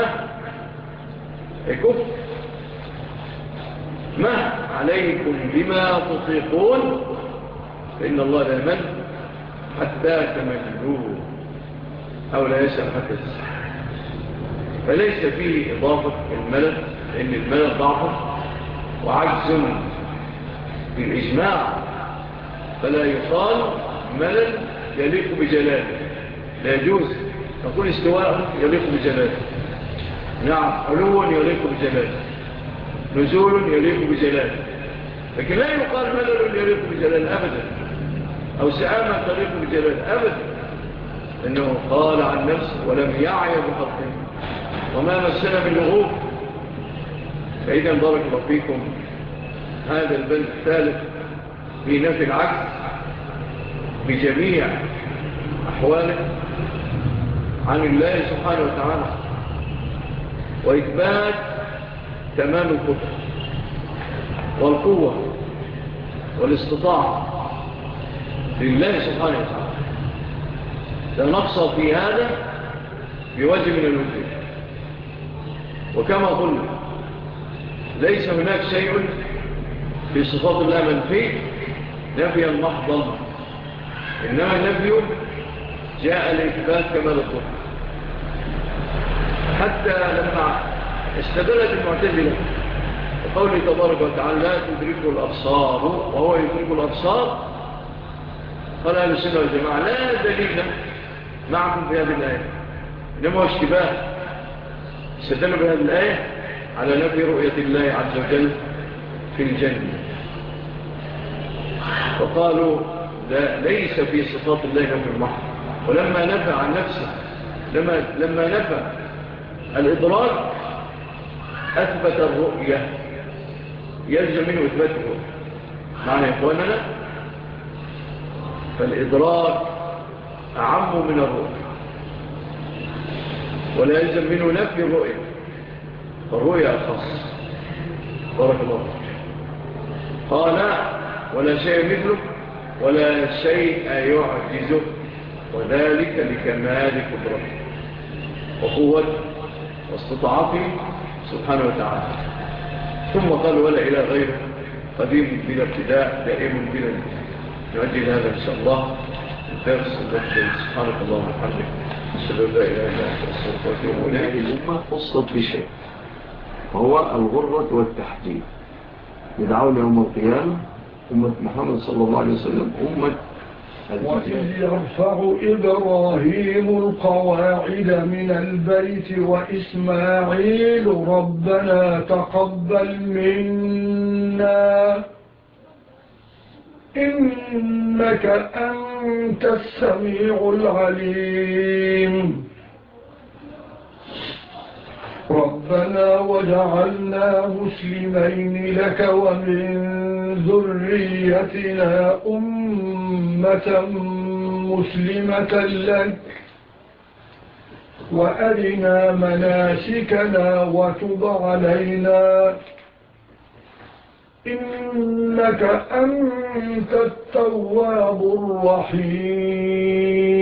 ما عليكم بما تطيقون فإن الله لا يمل حتى تملوا أو لا يسأل حتى تسأل. فليس فيه إضافة الملل، لأن الملل ضعف وعجز بالإجماع، فلا يقال ملل يليق بجلاله، لا يجوز نقول استواء يليق بجلاله، نعم علو يليق بجلاله، نزول يليق بجلاله، لكن لا يقال ملل يليق بجلاله أبدا، أو سآمة تليق بجلاله أبدا، إنه قال عن نفسه: ولم يعي بخلقه وما مسنا من لغوب. فإذا بارك الله فيكم، هذا البند الثالث في نفي العجز بجميع أحواله عن الله سبحانه وتعالى، وإثبات تمام القدرة والقوة والاستطاعة لله سبحانه وتعالى، لا نقص في هذا بوجه من الوجوه. وكما قلنا ليس هناك شيء في صفات الله منفي نفيا محضا، إنما النفي جاء لإثبات كمال القدرة. حتى لما استدلت المعتزلة وقوله تبارك وتعالى: لا تدركه الأبصار وهو يدرك الأبصار، قال أهل السنة والجماعة: لا دليل معكم في هذه الآية، إنما هو اشتباه. استدلوا بهذه الآية على نفي رؤية الله عز وجل في الجنة، فقالوا ليس في صفات الله نفي المحض. ولما نفى عن نفسه، لما نفى الإدراك أثبت الرؤية، يلزم منه إثبات الرؤية. معنى إخواننا، فالإدراك أعم من الرؤية، ولا يلزم منه نفي الرؤية، فالرؤية أخص. بارك الله فيك. قال: ولا شيء مثله ولا شيء يعجزه، وذلك لكمال قدرته وقوته واستطاعته سبحانه وتعالى. ثم قال: ولا إله غيره، قديم بلا ابتداء، دائم بلا انتهاء. نؤجل هذا إن شاء الله الدرس المقبل. سبحانك اللهم وبحمدك، أشهد أن لا إله إلا أنت، أستغفرك وأتوب إليك. هذه الأمة خصت بشيء، وهو الغرة والتحجيب. يدعون يوم القيامة أمة محمد صلى الله عليه وسلم أمة وإذ يرفع إبراهيم القواعد من البيت وإسماعيل ربنا تقبل منا إنك أنت السميع العليم ربنا وجعلنا مسلمين لك ومن ذريتنا أمة مسلمة لك وأرنا مناسكنا وتب علينا إنك أنت التواب الرحيم